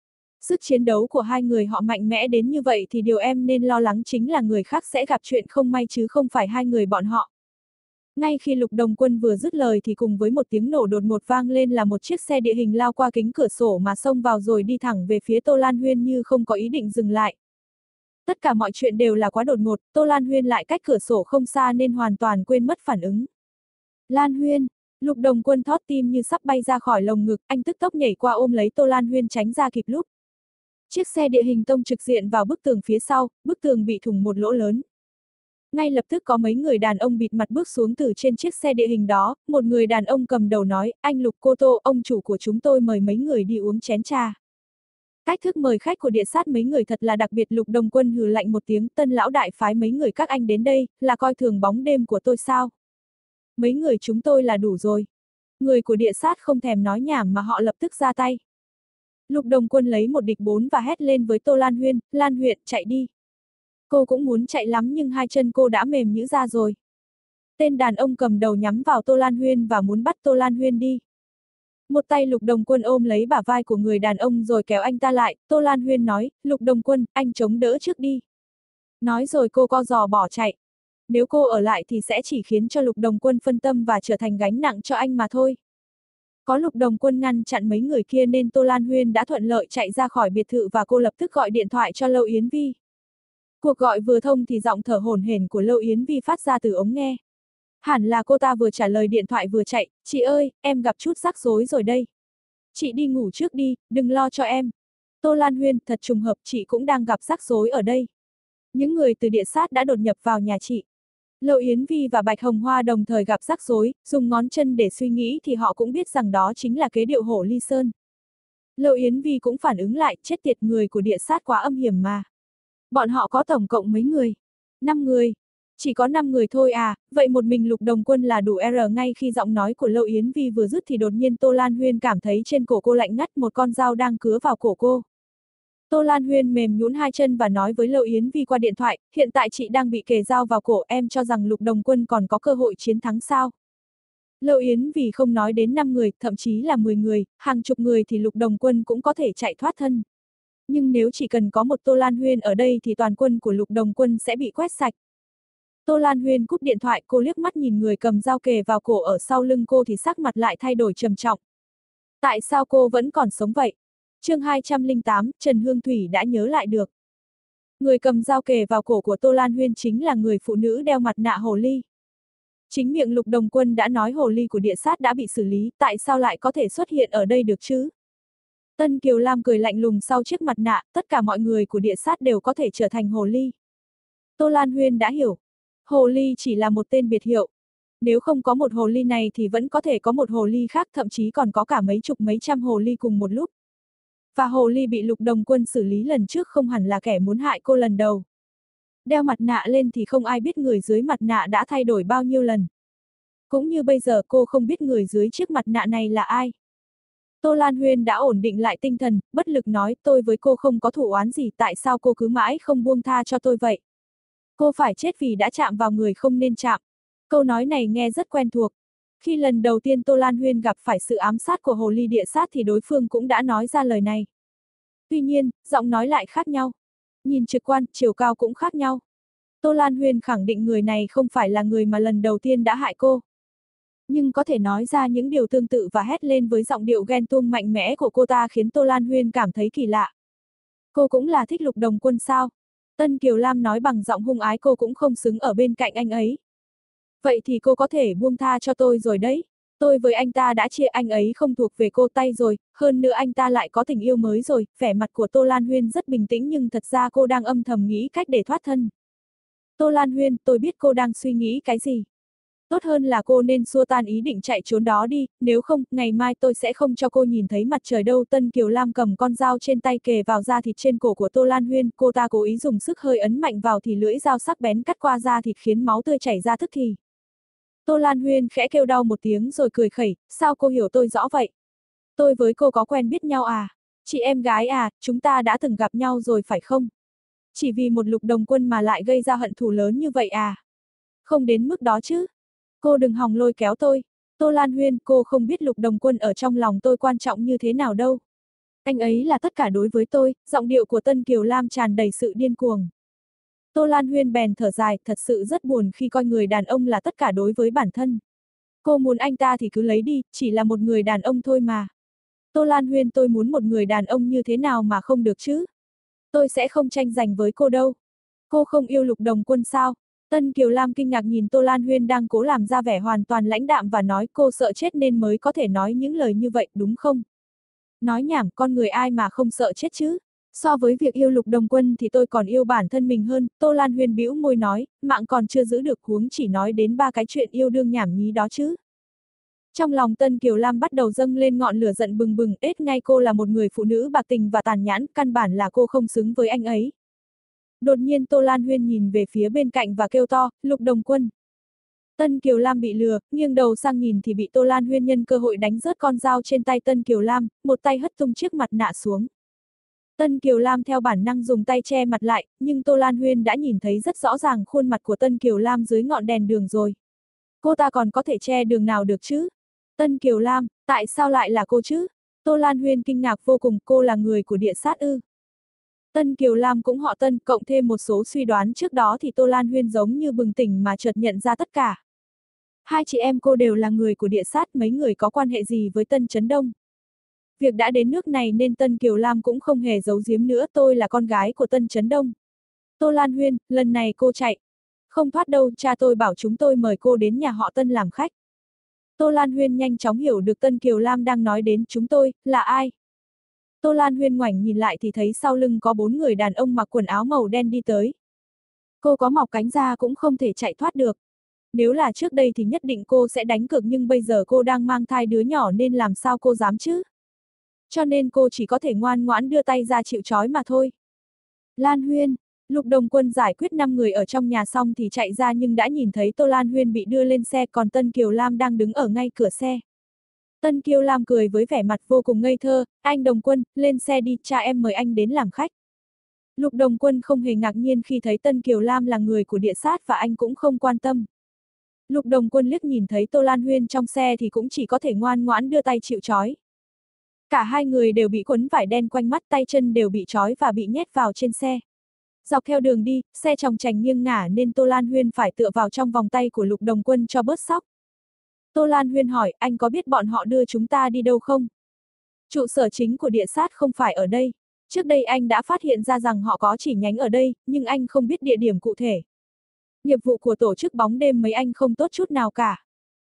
Sức chiến đấu của hai người họ mạnh mẽ đến như vậy thì điều em nên lo lắng chính là người khác sẽ gặp chuyện không may chứ không phải hai người bọn họ. Ngay khi Lục Đồng Quân vừa dứt lời thì cùng với một tiếng nổ đột ngột vang lên là một chiếc xe địa hình lao qua kính cửa sổ mà xông vào rồi đi thẳng về phía Tô Lan Huyên như không có ý định dừng lại. Tất cả mọi chuyện đều là quá đột ngột, Tô Lan Huyên lại cách cửa sổ không xa nên hoàn toàn quên mất phản ứng. Lan Huyên, Lục Đồng Quân thót tim như sắp bay ra khỏi lồng ngực, anh tức tốc nhảy qua ôm lấy Tô Lan Huyên tránh ra kịp lúc. Chiếc xe địa hình tông trực diện vào bức tường phía sau, bức tường bị thủng một lỗ lớn. Ngay lập tức có mấy người đàn ông bịt mặt bước xuống từ trên chiếc xe địa hình đó, một người đàn ông cầm đầu nói, anh Lục Cô Tô, ông chủ của chúng tôi mời mấy người đi uống chén trà. Cách thức mời khách của địa sát mấy người thật là đặc biệt. Lục Đồng Quân hừ lạnh một tiếng, Tân lão đại phái mấy người các anh đến đây, là coi thường bóng đêm của tôi sao? Mấy người chúng tôi là đủ rồi. Người của địa sát không thèm nói nhảm mà họ lập tức ra tay. Lục Đồng Quân lấy một địch bốn và hét lên với Tô Lan Huyên, Lan Huyên, chạy đi. Cô cũng muốn chạy lắm nhưng hai chân cô đã mềm nhũn ra rồi. Tên đàn ông cầm đầu nhắm vào Tô Lan Huyên và muốn bắt Tô Lan Huyên đi. Một tay Lục Đồng Quân ôm lấy bả vai của người đàn ông rồi kéo anh ta lại, Tô Lan Huyên nói, Lục Đồng Quân, anh chống đỡ trước đi. Nói rồi cô co giò bỏ chạy. Nếu cô ở lại thì sẽ chỉ khiến cho Lục Đồng Quân phân tâm và trở thành gánh nặng cho anh mà thôi. Có Lục Đồng Quân ngăn chặn mấy người kia nên Tô Lan Huyên đã thuận lợi chạy ra khỏi biệt thự và cô lập tức gọi điện thoại cho Lâu Yến Vi. Cuộc gọi vừa thông thì giọng thở hổn hển của Lâu Yến Vi phát ra từ ống nghe. Hẳn là cô ta vừa trả lời điện thoại vừa chạy, chị ơi, em gặp chút rắc rối rồi đây. Chị đi ngủ trước đi, đừng lo cho em. Tô Lan Huyên, thật trùng hợp, chị cũng đang gặp rắc rối ở đây. Những người từ địa sát đã đột nhập vào nhà chị. Lâu Yến Vi và Bạch Hồng Hoa đồng thời gặp rắc rối, dùng ngón chân để suy nghĩ thì họ cũng biết rằng đó chính là kế điệu hổ ly sơn. Lâu Yến Vi cũng phản ứng lại, chết tiệt, người của địa sát quá âm hiểm mà. Bọn họ có tổng cộng mấy người? Năm người. Chỉ có năm người thôi à, vậy một mình Lục Đồng Quân là đủ R. Ngay khi giọng nói của Lâu Yến Vi vừa dứt thì đột nhiên Tô Lan Huyên cảm thấy trên cổ cô lạnh ngắt, một con dao đang cứa vào cổ cô. Tô Lan Huyên mềm nhũn hai chân và nói với Lâu Yến Vi qua điện thoại, hiện tại chị đang bị kề dao vào cổ, em cho rằng Lục Đồng Quân còn có cơ hội chiến thắng sao? Lâu Yến Vi không nói đến năm người, thậm chí là mười người, hàng chục người thì Lục Đồng Quân cũng có thể chạy thoát thân. Nhưng nếu chỉ cần có một Tô Lan Huyên ở đây thì toàn quân của Lục Đồng Quân sẽ bị quét sạch. Tô Lan Huyên cúp điện thoại, cô liếc mắt nhìn người cầm dao kề vào cổ ở sau lưng cô thì sắc mặt lại thay đổi trầm trọng. Tại sao cô vẫn còn sống vậy? Chương hai trăm lẻ tám, Trần Hương Thủy đã nhớ lại được. Người cầm dao kề vào cổ của Tô Lan Huyên chính là người phụ nữ đeo mặt nạ hồ ly. Chính miệng Lục Đồng Quân đã nói hồ ly của địa sát đã bị xử lý, tại sao lại có thể xuất hiện ở đây được chứ? Tân Kiều Lam cười lạnh lùng sau chiếc mặt nạ, tất cả mọi người của địa sát đều có thể trở thành hồ ly. Tô Lan Huyên đã hiểu. Hồ ly chỉ là một tên biệt hiệu. Nếu không có một hồ ly này thì vẫn có thể có một hồ ly khác, thậm chí còn có cả mấy chục mấy trăm hồ ly cùng một lúc. Và hồ ly bị Lục Đồng Quân xử lý lần trước không hẳn là kẻ muốn hại cô lần đầu. Đeo mặt nạ lên thì không ai biết người dưới mặt nạ đã thay đổi bao nhiêu lần. Cũng như bây giờ cô không biết người dưới chiếc mặt nạ này là ai. Tô Lan Huyên đã ổn định lại tinh thần, bất lực nói, tôi với cô không có thù oán gì, tại sao cô cứ mãi không buông tha cho tôi vậy? Cô phải chết vì đã chạm vào người không nên chạm. Câu nói này nghe rất quen thuộc. Khi lần đầu tiên Tô Lan Huyên gặp phải sự ám sát của hồ ly địa sát thì đối phương cũng đã nói ra lời này. Tuy nhiên, giọng nói lại khác nhau. Nhìn trực quan, chiều cao cũng khác nhau. Tô Lan Huyên khẳng định người này không phải là người mà lần đầu tiên đã hại cô. Nhưng có thể nói ra những điều tương tự và hét lên với giọng điệu ghen tuông mạnh mẽ của cô ta khiến Tô Lan Huyên cảm thấy kỳ lạ. Cô cũng là thích Lục Đồng Quân sao? Tân Kiều Lam nói bằng giọng hung ái, cô cũng không xứng ở bên cạnh anh ấy. Vậy thì cô có thể buông tha cho tôi rồi đấy. Tôi với anh ta đã chia, anh ấy không thuộc về cô tay rồi, hơn nữa anh ta lại có tình yêu mới rồi. Vẻ mặt của Tô Lan Huyên rất bình tĩnh nhưng thật ra cô đang âm thầm nghĩ cách để thoát thân. Tô Lan Huyên, tôi biết cô đang suy nghĩ cái gì. Tốt hơn là cô nên xua tan ý định chạy trốn đó đi, nếu không, ngày mai tôi sẽ không cho cô nhìn thấy mặt trời đâu. Tân Kiều Lam cầm con dao trên tay kề vào da thịt trên cổ của Tô Lan Huyên, cô ta cố ý dùng sức hơi ấn mạnh vào thì lưỡi dao sắc bén cắt qua da thịt khiến máu tươi chảy ra tức thì. Tô Lan Huyên khẽ kêu đau một tiếng rồi cười khẩy, sao cô hiểu tôi rõ vậy? Tôi với cô có quen biết nhau à? Chị em gái à, chúng ta đã từng gặp nhau rồi phải không? Chỉ vì một Lục Đồng Quân mà lại gây ra hận thù lớn như vậy à? Không đến mức đó chứ. Cô đừng hòng lôi kéo tôi. Tô Lan Huyên, cô không biết Lục Đồng Quân ở trong lòng tôi quan trọng như thế nào đâu. Anh ấy là tất cả đối với tôi, giọng điệu của Tân Kiều Lam tràn đầy sự điên cuồng. Tô Lan Huyên bèn thở dài, thật sự rất buồn khi coi người đàn ông là tất cả đối với bản thân. Cô muốn anh ta thì cứ lấy đi, chỉ là một người đàn ông thôi mà. Tô Lan Huyên, tôi muốn một người đàn ông như thế nào mà không được chứ? Tôi sẽ không tranh giành với cô đâu. Cô không yêu Lục Đồng Quân sao? Tân Kiều Lam kinh ngạc nhìn Tô Lan Huyên đang cố làm ra vẻ hoàn toàn lãnh đạm và nói, cô sợ chết nên mới có thể nói những lời như vậy, đúng không? Nói nhảm, con người ai mà không sợ chết chứ? So với việc yêu Lục Đồng Quân thì tôi còn yêu bản thân mình hơn. Tô Lan Huyên bĩu môi nói, mạng còn chưa giữ được huống chỉ nói đến ba cái chuyện yêu đương nhảm nhí đó chứ. Trong lòng Tân Kiều Lam bắt đầu dâng lên ngọn lửa giận bừng bừng, ết ngay cô là một người phụ nữ bạc tình và tàn nhẫn, căn bản là cô không xứng với anh ấy. Đột nhiên Tô Lan Huyên nhìn về phía bên cạnh và kêu to, Lục Đồng Quân. Tân Kiều Lam bị lừa, nghiêng đầu sang nhìn thì bị Tô Lan Huyên nhân cơ hội đánh rớt con dao trên tay Tân Kiều Lam, một tay hất tung chiếc mặt nạ xuống. Tân Kiều Lam theo bản năng dùng tay che mặt lại, nhưng Tô Lan Huyên đã nhìn thấy rất rõ ràng khuôn mặt của Tân Kiều Lam dưới ngọn đèn đường rồi. Cô ta còn có thể che đường nào được chứ? Tân Kiều Lam, tại sao lại là cô chứ? Tô Lan Huyên kinh ngạc vô cùng, cô là người của địa sát ư? Tân Kiều Lam cũng họ Tân, cộng thêm một số suy đoán trước đó thì Tô Lan Huyên giống như bừng tỉnh mà chợt nhận ra tất cả. Hai chị em cô đều là người của địa sát, mấy người có quan hệ gì với Tân Chấn Đông. Việc đã đến nước này nên Tân Kiều Lam cũng không hề giấu giếm nữa, tôi là con gái của Tân Chấn Đông. Tô Lan Huyên, lần này cô chạy. Không thoát đâu, cha tôi bảo chúng tôi mời cô đến nhà họ Tân làm khách. Tô Lan Huyên nhanh chóng hiểu được Tân Kiều Lam đang nói đến chúng tôi, là ai. Tô Lan Huyên ngoảnh nhìn lại thì thấy sau lưng có bốn người đàn ông mặc quần áo màu đen đi tới. Cô có mọc cánh ra cũng không thể chạy thoát được. Nếu là trước đây thì nhất định cô sẽ đánh cược, nhưng bây giờ cô đang mang thai đứa nhỏ nên làm sao cô dám chứ. Cho nên cô chỉ có thể ngoan ngoãn đưa tay ra chịu trói mà thôi. Lan Huyên, Lục Đồng Quân giải quyết năm người ở trong nhà xong thì chạy ra, nhưng đã nhìn thấy Tô Lan Huyên bị đưa lên xe, còn Tân Kiều Lam đang đứng ở ngay cửa xe. Tân Kiều Lam cười với vẻ mặt vô cùng ngây thơ, anh Đồng Quân, lên xe đi, cha em mời anh đến làm khách. Lục Đồng Quân không hề ngạc nhiên khi thấy Tân Kiều Lam là người của địa sát và anh cũng không quan tâm. Lục Đồng Quân liếc nhìn thấy Tô Lan Huyên trong xe thì cũng chỉ có thể ngoan ngoãn đưa tay chịu trói. Cả hai người đều bị quấn vải đen quanh mắt, tay chân đều bị trói và bị nhét vào trên xe. Dọc theo đường đi, xe chòng chành nghiêng ngả nên Tô Lan Huyên phải tựa vào trong vòng tay của Lục Đồng Quân cho bớt sóc. Tô Lan Huyên hỏi, anh có biết bọn họ đưa chúng ta đi đâu không? Trụ sở chính của địa sát không phải ở đây. Trước đây anh đã phát hiện ra rằng họ có chỉ nhánh ở đây, nhưng anh không biết địa điểm cụ thể. Nghiệp vụ của tổ chức bóng đêm mấy anh không tốt chút nào cả.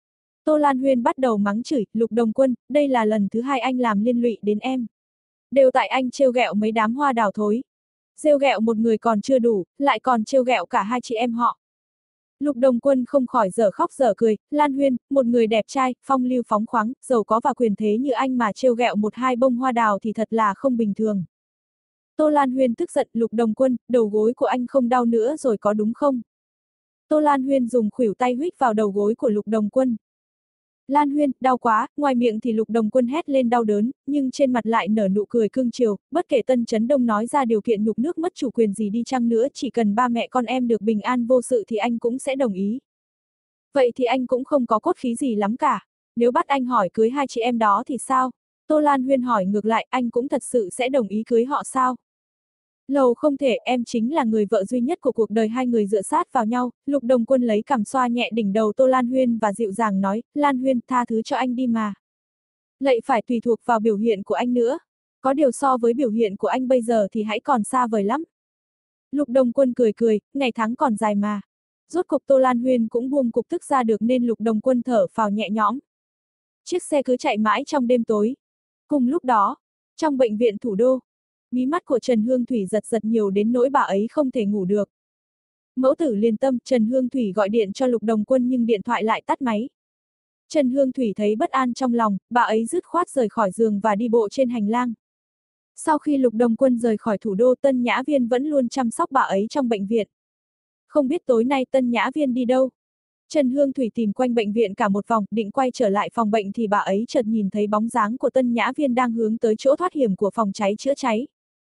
Tô Lan Huyên bắt đầu mắng chửi, Lục Đồng Quân, đây là lần thứ hai anh làm liên lụy đến em. Đều tại anh trêu ghẹo mấy đám hoa đào thối. Trêu ghẹo một người còn chưa đủ, lại còn trêu ghẹo cả hai chị em họ. Lục Đồng Quân không khỏi dở khóc dở cười, Lan Huyên, một người đẹp trai, phong lưu phóng khoáng, giàu có và quyền thế như anh mà trêu ghẹo một hai bông hoa đào thì thật là không bình thường. Tô Lan Huyên tức giận, Lục Đồng Quân, đầu gối của anh không đau nữa rồi có đúng không? Tô Lan Huyên dùng khuỷu tay huých vào đầu gối của Lục Đồng Quân. Lan Huyên, đau quá, ngoài miệng thì Lục Đồng Quân hét lên đau đớn, nhưng trên mặt lại nở nụ cười cưng chiều, bất kể Tân Chấn Đông nói ra điều kiện nhục nước mất chủ quyền gì đi chăng nữa, chỉ cần ba mẹ con em được bình an vô sự thì anh cũng sẽ đồng ý. Vậy thì anh cũng không có cốt khí gì lắm cả, nếu bắt anh hỏi cưới hai chị em đó thì sao? Tô Lan Huyên hỏi ngược lại, anh cũng thật sự sẽ đồng ý cưới họ sao? Lầu không thể, em chính là người vợ duy nhất của cuộc đời hai người dựa sát vào nhau. Lục Đồng Quân lấy cằm xoa nhẹ đỉnh đầu Tô Lan Huyên và dịu dàng nói, Lan Huyên, tha thứ cho anh đi mà. Lại phải tùy thuộc vào biểu hiện của anh nữa. Có điều so với biểu hiện của anh bây giờ thì hãy còn xa vời lắm. Lục Đồng Quân cười cười, ngày tháng còn dài mà. Rốt cục Tô Lan Huyên cũng buông cục tức ra được nên Lục Đồng Quân thở phào nhẹ nhõm. Chiếc xe cứ chạy mãi trong đêm tối. Cùng lúc đó, trong bệnh viện thủ đô, mí mắt của Trần Hương Thủy giật giật nhiều đến nỗi bà ấy không thể ngủ được. Mẫu tử Liên Tâm, Trần Hương Thủy gọi điện cho Lục Đồng Quân nhưng điện thoại lại tắt máy. Trần Hương Thủy thấy bất an trong lòng, bà ấy dứt khoát rời khỏi giường và đi bộ trên hành lang. Sau khi Lục Đồng Quân rời khỏi thủ đô, Tân Nhã Viên vẫn luôn chăm sóc bà ấy trong bệnh viện. Không biết tối nay Tân Nhã Viên đi đâu? Trần Hương Thủy tìm quanh bệnh viện cả một vòng, định quay trở lại phòng bệnh thì bà ấy chợt nhìn thấy bóng dáng của Tân Nhã Viên đang hướng tới chỗ thoát hiểm của phòng cháy chữa cháy.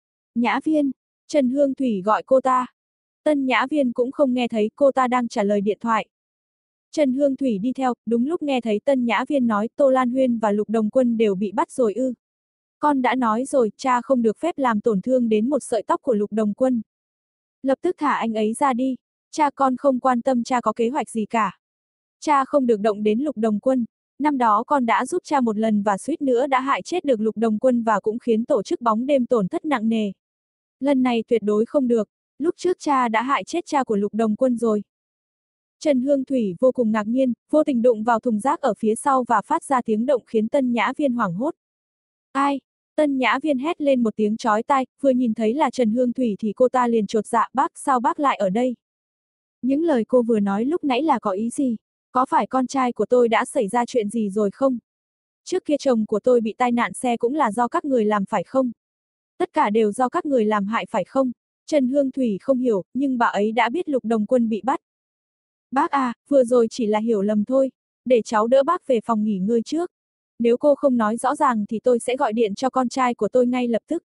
Nhã Viên, Trần Hương Thủy gọi cô ta. Tân Nhã Viên cũng không nghe thấy, cô ta đang trả lời điện thoại. Trần Hương Thủy đi theo, đúng lúc nghe thấy Tân Nhã Viên nói Tô Lan Huyên và Lục Đồng Quân đều bị bắt rồi ư. Con đã nói rồi, cha không được phép làm tổn thương đến một sợi tóc của Lục Đồng Quân. Lập tức thả anh ấy ra đi, cha con không quan tâm cha có kế hoạch gì cả. Cha không được động đến Lục Đồng Quân. Năm đó con đã giúp cha một lần và suýt nữa đã hại chết được Lục Đồng Quân và cũng khiến tổ chức bóng đêm tổn thất nặng nề. Lần này tuyệt đối không được, lúc trước cha đã hại chết cha của Lục Đồng Quân rồi. Trần Hương Thủy vô cùng ngạc nhiên, vô tình đụng vào thùng rác ở phía sau và phát ra tiếng động khiến Tân Nhã Viên hoảng hốt. Ai? Tân Nhã Viên hét lên một tiếng chói tai, vừa nhìn thấy là Trần Hương Thủy thì cô ta liền chột dạ, bác, sao bác lại ở đây? Những lời cô vừa nói lúc nãy là có ý gì? Có phải con trai của tôi đã xảy ra chuyện gì rồi không? Trước kia chồng của tôi bị tai nạn xe cũng là do các người làm phải không? Tất cả đều do các người làm hại phải không? Trần Hương Thủy không hiểu, nhưng bà ấy đã biết Lục Đồng Quân bị bắt. Bác à, vừa rồi chỉ là hiểu lầm thôi, để cháu đỡ bác về phòng nghỉ ngơi trước. Nếu cô không nói rõ ràng thì tôi sẽ gọi điện cho con trai của tôi ngay lập tức.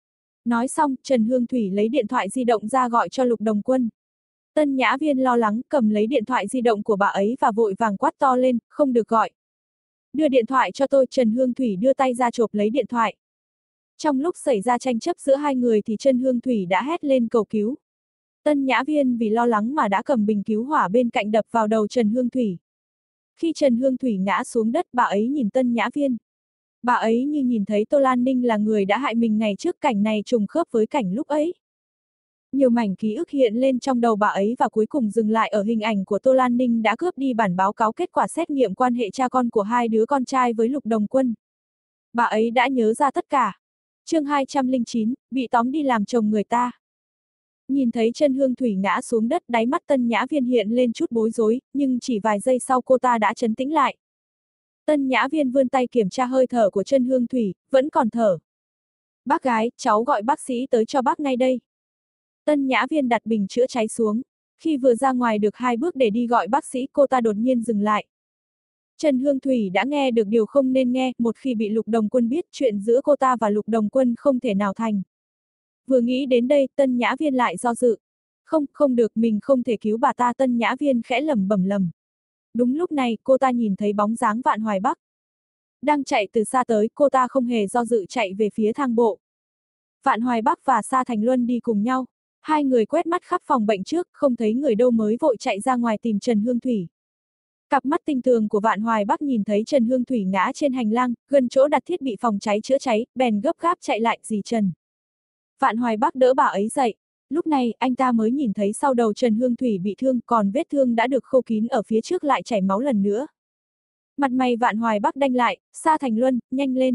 Nói xong, Trần Hương Thủy lấy điện thoại di động ra gọi cho Lục Đồng Quân. Tân Nhã Viên lo lắng cầm lấy điện thoại di động của bà ấy và vội vàng quát to lên, không được gọi. Đưa điện thoại cho tôi, Trần Hương Thủy đưa tay ra chộp lấy điện thoại. Trong lúc xảy ra tranh chấp giữa hai người thì Chân Hương Thủy đã hét lên cầu cứu. Tân Nhã Viên vì lo lắng mà đã cầm bình cứu hỏa bên cạnh đập vào đầu Trần Hương Thủy. Khi Trần Hương Thủy ngã xuống đất, bà ấy nhìn Tân Nhã Viên. Bà ấy như nhìn thấy Tô Lan Ninh là người đã hại mình ngày trước, cảnh này trùng khớp với cảnh lúc ấy. Nhiều mảnh ký ức hiện lên trong đầu bà ấy và cuối cùng dừng lại ở hình ảnh của Tô Lan Ninh đã cướp đi bản báo cáo kết quả xét nghiệm quan hệ cha con của hai đứa con trai với Lục Đồng Quân. Bà ấy đã nhớ ra tất cả. Chương hai trăm lẻ chín, bị tóm đi làm chồng người ta. Nhìn thấy Chân Hương Thủy ngã xuống đất, đáy mắt Tân Nhã Viên hiện lên chút bối rối, nhưng chỉ vài giây sau cô ta đã trấn tĩnh lại. Tân Nhã Viên vươn tay kiểm tra hơi thở của Chân Hương Thủy, vẫn còn thở. Bác gái, cháu gọi bác sĩ tới cho bác ngay đây. Tân Nhã Viên đặt bình chữa cháy xuống. Khi vừa ra ngoài được hai bước để đi gọi bác sĩ, cô ta đột nhiên dừng lại. Trần Hương Thủy đã nghe được điều không nên nghe, một khi bị Lục Đồng Quân biết, chuyện giữa cô ta và Lục Đồng Quân không thể nào thành. Vừa nghĩ đến đây, Tân Nhã Viên lại do dự. Không, không được, mình không thể cứu bà ta. Tân Nhã Viên khẽ lẩm bẩm lầm. Đúng lúc này, cô ta nhìn thấy bóng dáng Vạn Hoài Bắc. Đang chạy từ xa tới, cô ta không hề do dự chạy về phía thang bộ. Vạn Hoài Bắc và Sa Thành Luân đi cùng nhau. Hai người quét mắt khắp phòng bệnh trước, không thấy người đâu mới vội chạy ra ngoài tìm Trần Hương Thủy. Cặp mắt tinh tường của Vạn Hoài Bắc nhìn thấy Trần Hương Thủy ngã trên hành lang, gần chỗ đặt thiết bị phòng cháy chữa cháy, bèn gấp gáp chạy lại. Dì Trần. Vạn Hoài Bắc đỡ bà ấy dậy. Lúc này, anh ta mới nhìn thấy sau đầu Trần Hương Thủy bị thương, còn vết thương đã được khâu kín ở phía trước lại chảy máu lần nữa. Mặt mày Vạn Hoài Bắc đanh lại. Sa Thành Luân, nhanh lên.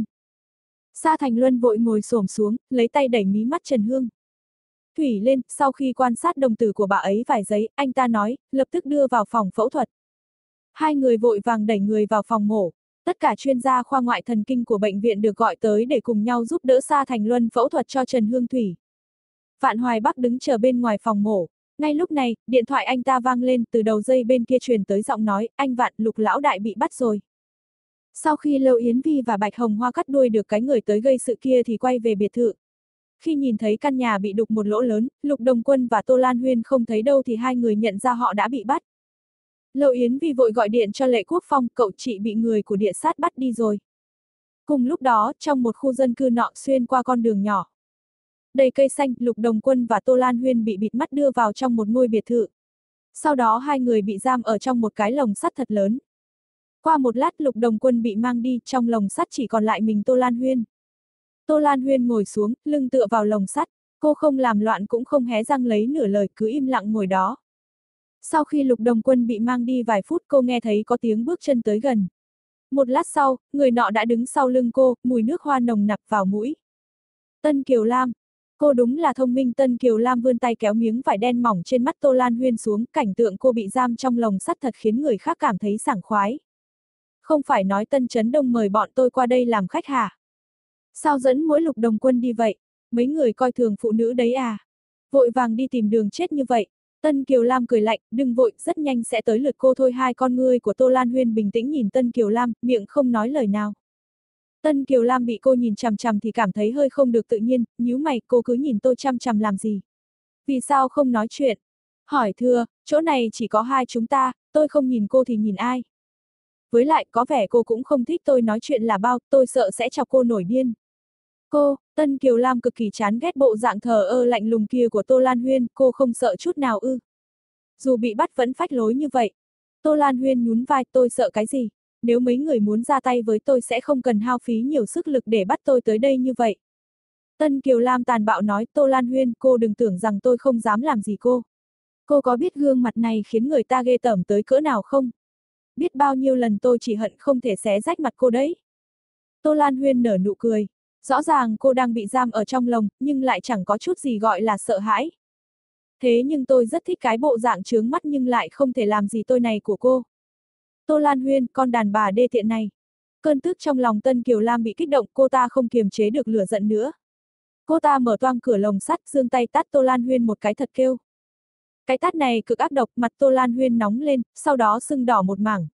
Sa Thành Luân vội ngồi xổm xuống, lấy tay đẩy mí mắt Trần Hương Thủy lên. Sau khi quan sát đồng tử của bà ấy vài giây, anh ta nói, lập tức đưa vào phòng phẫu thuật. Hai người vội vàng đẩy người vào phòng mổ. Tất cả chuyên gia khoa ngoại thần kinh của bệnh viện được gọi tới để cùng nhau giúp đỡ Sa Thành Luân phẫu thuật cho Trần Hương Thủy. Vạn Hoài Bắc đứng chờ bên ngoài phòng mổ. Ngay lúc này, điện thoại anh ta vang lên, từ đầu dây bên kia truyền tới giọng nói, anh Vạn, Lục lão đại bị bắt rồi. Sau khi Lâu Yến Vi và Bạch Hồng Hoa cắt đuôi được cái người tới gây sự kia thì quay về biệt thự. Khi nhìn thấy căn nhà bị đục một lỗ lớn, Lục Đồng Quân và Tô Lan Huyên không thấy đâu thì hai người nhận ra họ đã bị bắt. Lâu Yến Vi vội gọi điện cho Lệ Quốc Phong, cậu chị bị người của địa sát bắt đi rồi. Cùng lúc đó, trong một khu dân cư nọ, xuyên qua con đường nhỏ đầy cây xanh, Lục Đồng Quân và Tô Lan Huyên bị bịt mắt đưa vào trong một ngôi biệt thự. Sau đó hai người bị giam ở trong một cái lồng sắt thật lớn. Qua một lát, Lục Đồng Quân bị mang đi, trong lồng sắt chỉ còn lại mình Tô Lan Huyên. Tô Lan Huyên ngồi xuống, lưng tựa vào lồng sắt, cô không làm loạn cũng không hé răng lấy nửa lời, cứ im lặng ngồi đó. Sau khi Lục Đồng Quân bị mang đi vài phút, cô nghe thấy có tiếng bước chân tới gần. Một lát sau, người nọ đã đứng sau lưng cô, mùi nước hoa nồng nặc vào mũi. Tân Kiều Lam. Cô đúng là thông minh. Tân Kiều Lam vươn tay kéo miếng vải đen mỏng trên mắt Tô Lan Huyên xuống, cảnh tượng cô bị giam trong lồng sắt thật khiến người khác cảm thấy sảng khoái. Không phải nói Tân Chấn Đông mời bọn tôi qua đây làm khách hả? Sao dẫn mỗi Lục Đồng Quân đi vậy? Mấy người coi thường phụ nữ đấy à? Vội vàng đi tìm đường chết như vậy. Tân Kiều Lam cười lạnh, đừng vội, rất nhanh sẽ tới lượt cô thôi. Hai con ngươi của Tô Lan Huyên bình tĩnh nhìn Tân Kiều Lam, miệng không nói lời nào. Tân Kiều Lam bị cô nhìn chằm chằm thì cảm thấy hơi không được tự nhiên, nhíu mày, cô cứ nhìn tôi chằm chằm làm gì? Vì sao không nói chuyện? Hỏi thưa, chỗ này chỉ có hai chúng ta, tôi không nhìn cô thì nhìn ai? Với lại, có vẻ cô cũng không thích tôi nói chuyện là bao, tôi sợ sẽ chọc cô nổi điên. Cô, Tân Kiều Lam cực kỳ chán ghét bộ dạng thờ ơ lạnh lùng kia của Tô Lan Huyên, cô không sợ chút nào ư? Dù bị bắt vẫn phách lối như vậy. Tô Lan Huyên nhún vai, tôi sợ cái gì? Nếu mấy người muốn ra tay với tôi sẽ không cần hao phí nhiều sức lực để bắt tôi tới đây như vậy. Tân Kiều Lam tàn bạo nói, Tô Lan Huyên, cô đừng tưởng rằng tôi không dám làm gì cô. Cô có biết gương mặt này khiến người ta ghê tởm tới cỡ nào không? Biết bao nhiêu lần tôi chỉ hận không thể xé rách mặt cô đấy. Tô Lan Huyên nở nụ cười. Rõ ràng cô đang bị giam ở trong lồng, nhưng lại chẳng có chút gì gọi là sợ hãi. Thế nhưng tôi rất thích cái bộ dạng trướng mắt nhưng lại không thể làm gì tôi này của cô. Tô Lan Huyên, con đàn bà đê tiện này. Cơn tức trong lòng Tân Kiều Lam bị kích động, cô ta không kiềm chế được lửa giận nữa. Cô ta mở toang cửa lồng sắt, giương tay tát Tô Lan Huyên một cái thật kêu. Cái tát này cực ác độc, mặt Tô Lan Huyên nóng lên, sau đó sưng đỏ một mảng.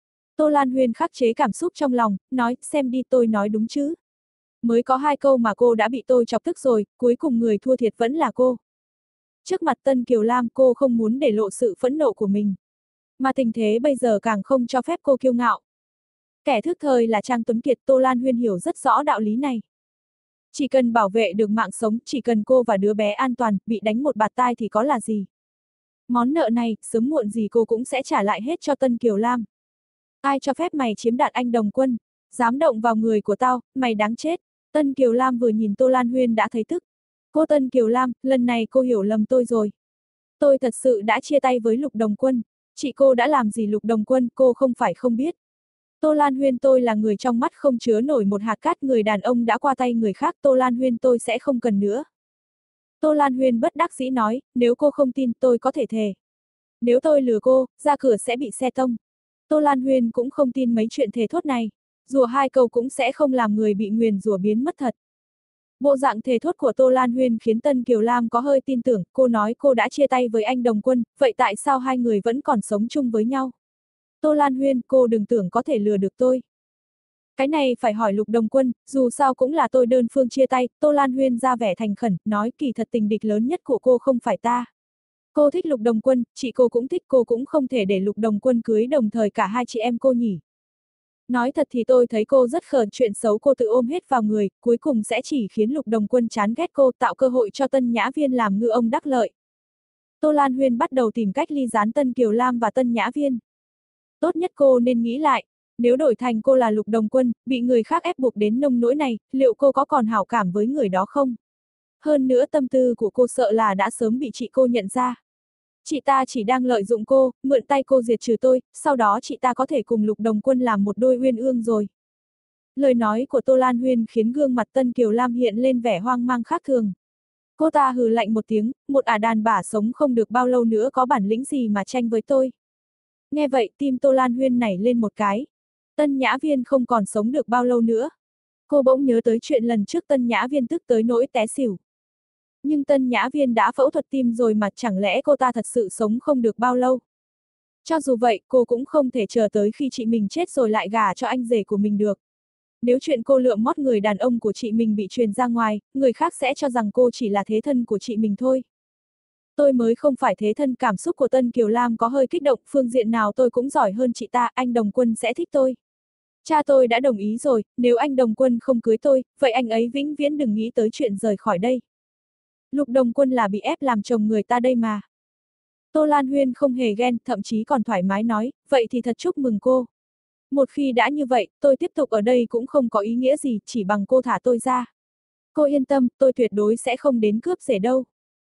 Tô Lan Huyên khắc chế cảm xúc trong lòng, nói, xem đi tôi nói đúng chứ. Mới có hai câu mà cô đã bị tôi chọc tức rồi, cuối cùng người thua thiệt vẫn là cô. Trước mặt Tân Kiều Lam cô không muốn để lộ sự phẫn nộ của mình. Mà tình thế bây giờ càng không cho phép cô kiêu ngạo. Kẻ thức thời là Trang Tuấn Kiệt, Tô Lan Huyên hiểu rất rõ đạo lý này. Chỉ cần bảo vệ được mạng sống, chỉ cần cô và đứa bé an toàn, bị đánh một bạt tai thì có là gì. Món nợ này, sớm muộn gì cô cũng sẽ trả lại hết cho Tân Kiều Lam. Ai cho phép mày chiếm đoạt anh Đồng Quân? Dám động vào người của tao, mày đáng chết. Tân Kiều Lam vừa nhìn Tô Lan Huyên đã thấy tức. Cô Tân Kiều Lam, lần này cô hiểu lầm tôi rồi. Tôi thật sự đã chia tay với Lục Đồng Quân. Chị cô đã làm gì Lục Đồng Quân, cô không phải không biết. Tô Lan Huyên, tôi là người trong mắt không chứa nổi một hạt cát, người đàn ông đã qua tay người khác, Tô Lan Huyên tôi sẽ không cần nữa. Tô Lan Huyên bất đắc dĩ nói, nếu cô không tin tôi có thể thề. Nếu tôi lừa cô, ra cửa sẽ bị xe tông. Tô Lan Huyên cũng không tin mấy chuyện thề thốt này. Rủa hai câu cũng sẽ không làm người bị nguyền rủa biến mất thật. Bộ dạng thề thốt của Tô Lan Huyên khiến Tân Kiều Lam có hơi tin tưởng, cô nói cô đã chia tay với anh Đồng Quân, vậy tại sao hai người vẫn còn sống chung với nhau? Tô Lan Huyên, cô đừng tưởng có thể lừa được tôi. Cái này phải hỏi Lục Đồng Quân, dù sao cũng là tôi đơn phương chia tay. Tô Lan Huyên ra vẻ thành khẩn, nói kỳ thật tình địch lớn nhất của cô không phải ta. Cô thích Lục Đồng Quân, chị cô cũng thích, cô cũng không thể để Lục Đồng Quân cưới đồng thời cả hai chị em cô nhỉ. Nói thật thì tôi thấy cô rất khờ, chuyện xấu cô tự ôm hết vào người, cuối cùng sẽ chỉ khiến Lục Đồng Quân chán ghét cô, tạo cơ hội cho Tân Nhã Viên làm ngư ông đắc lợi. Tô Lan Huyên bắt đầu tìm cách ly gián Tân Kiều Lam và Tân Nhã Viên. Tốt nhất cô nên nghĩ lại, nếu đổi thành cô là Lục Đồng Quân, bị người khác ép buộc đến nông nỗi này, liệu cô có còn hảo cảm với người đó không? Hơn nữa tâm tư của cô sợ là đã sớm bị chị cô nhận ra. Chị ta chỉ đang lợi dụng cô, mượn tay cô diệt trừ tôi, sau đó chị ta có thể cùng Lục Đồng Quân làm một đôi uyên ương rồi. Lời nói của Tô Lan Huyên khiến gương mặt Tân Kiều Lam hiện lên vẻ hoang mang khác thường. Cô ta hừ lạnh một tiếng, một ả đàn bà sống không được bao lâu nữa có bản lĩnh gì mà tranh với tôi. Nghe vậy tim Tô Lan Huyên nảy lên một cái. Tân Nhã Viên không còn sống được bao lâu nữa. Cô bỗng nhớ tới chuyện lần trước Tân Nhã Viên tức tới nỗi té xỉu. Nhưng Tân Nhã Viên đã phẫu thuật tim rồi mà chẳng lẽ cô ta thật sự sống không được bao lâu. Cho dù vậy, cô cũng không thể chờ tới khi chị mình chết rồi lại gả cho anh rể của mình được. Nếu chuyện cô lựa mót người đàn ông của chị mình bị truyền ra ngoài, người khác sẽ cho rằng cô chỉ là thế thân của chị mình thôi. Tôi mới không phải thế thân, cảm xúc của Tân Kiều Lam có hơi kích động, phương diện nào tôi cũng giỏi hơn chị ta, anh Đồng Quân sẽ thích tôi. Cha tôi đã đồng ý rồi, nếu anh Đồng Quân không cưới tôi, vậy anh ấy vĩnh viễn đừng nghĩ tới chuyện rời khỏi đây. Lục Đồng Quân là bị ép làm chồng người ta đây mà. Tô Lan Huyên không hề ghen, thậm chí còn thoải mái nói, vậy thì thật chúc mừng cô. Một khi đã như vậy, tôi tiếp tục ở đây cũng không có ý nghĩa gì, chỉ bằng cô thả tôi ra. Cô yên tâm, tôi tuyệt đối sẽ không đến cướp rể đâu.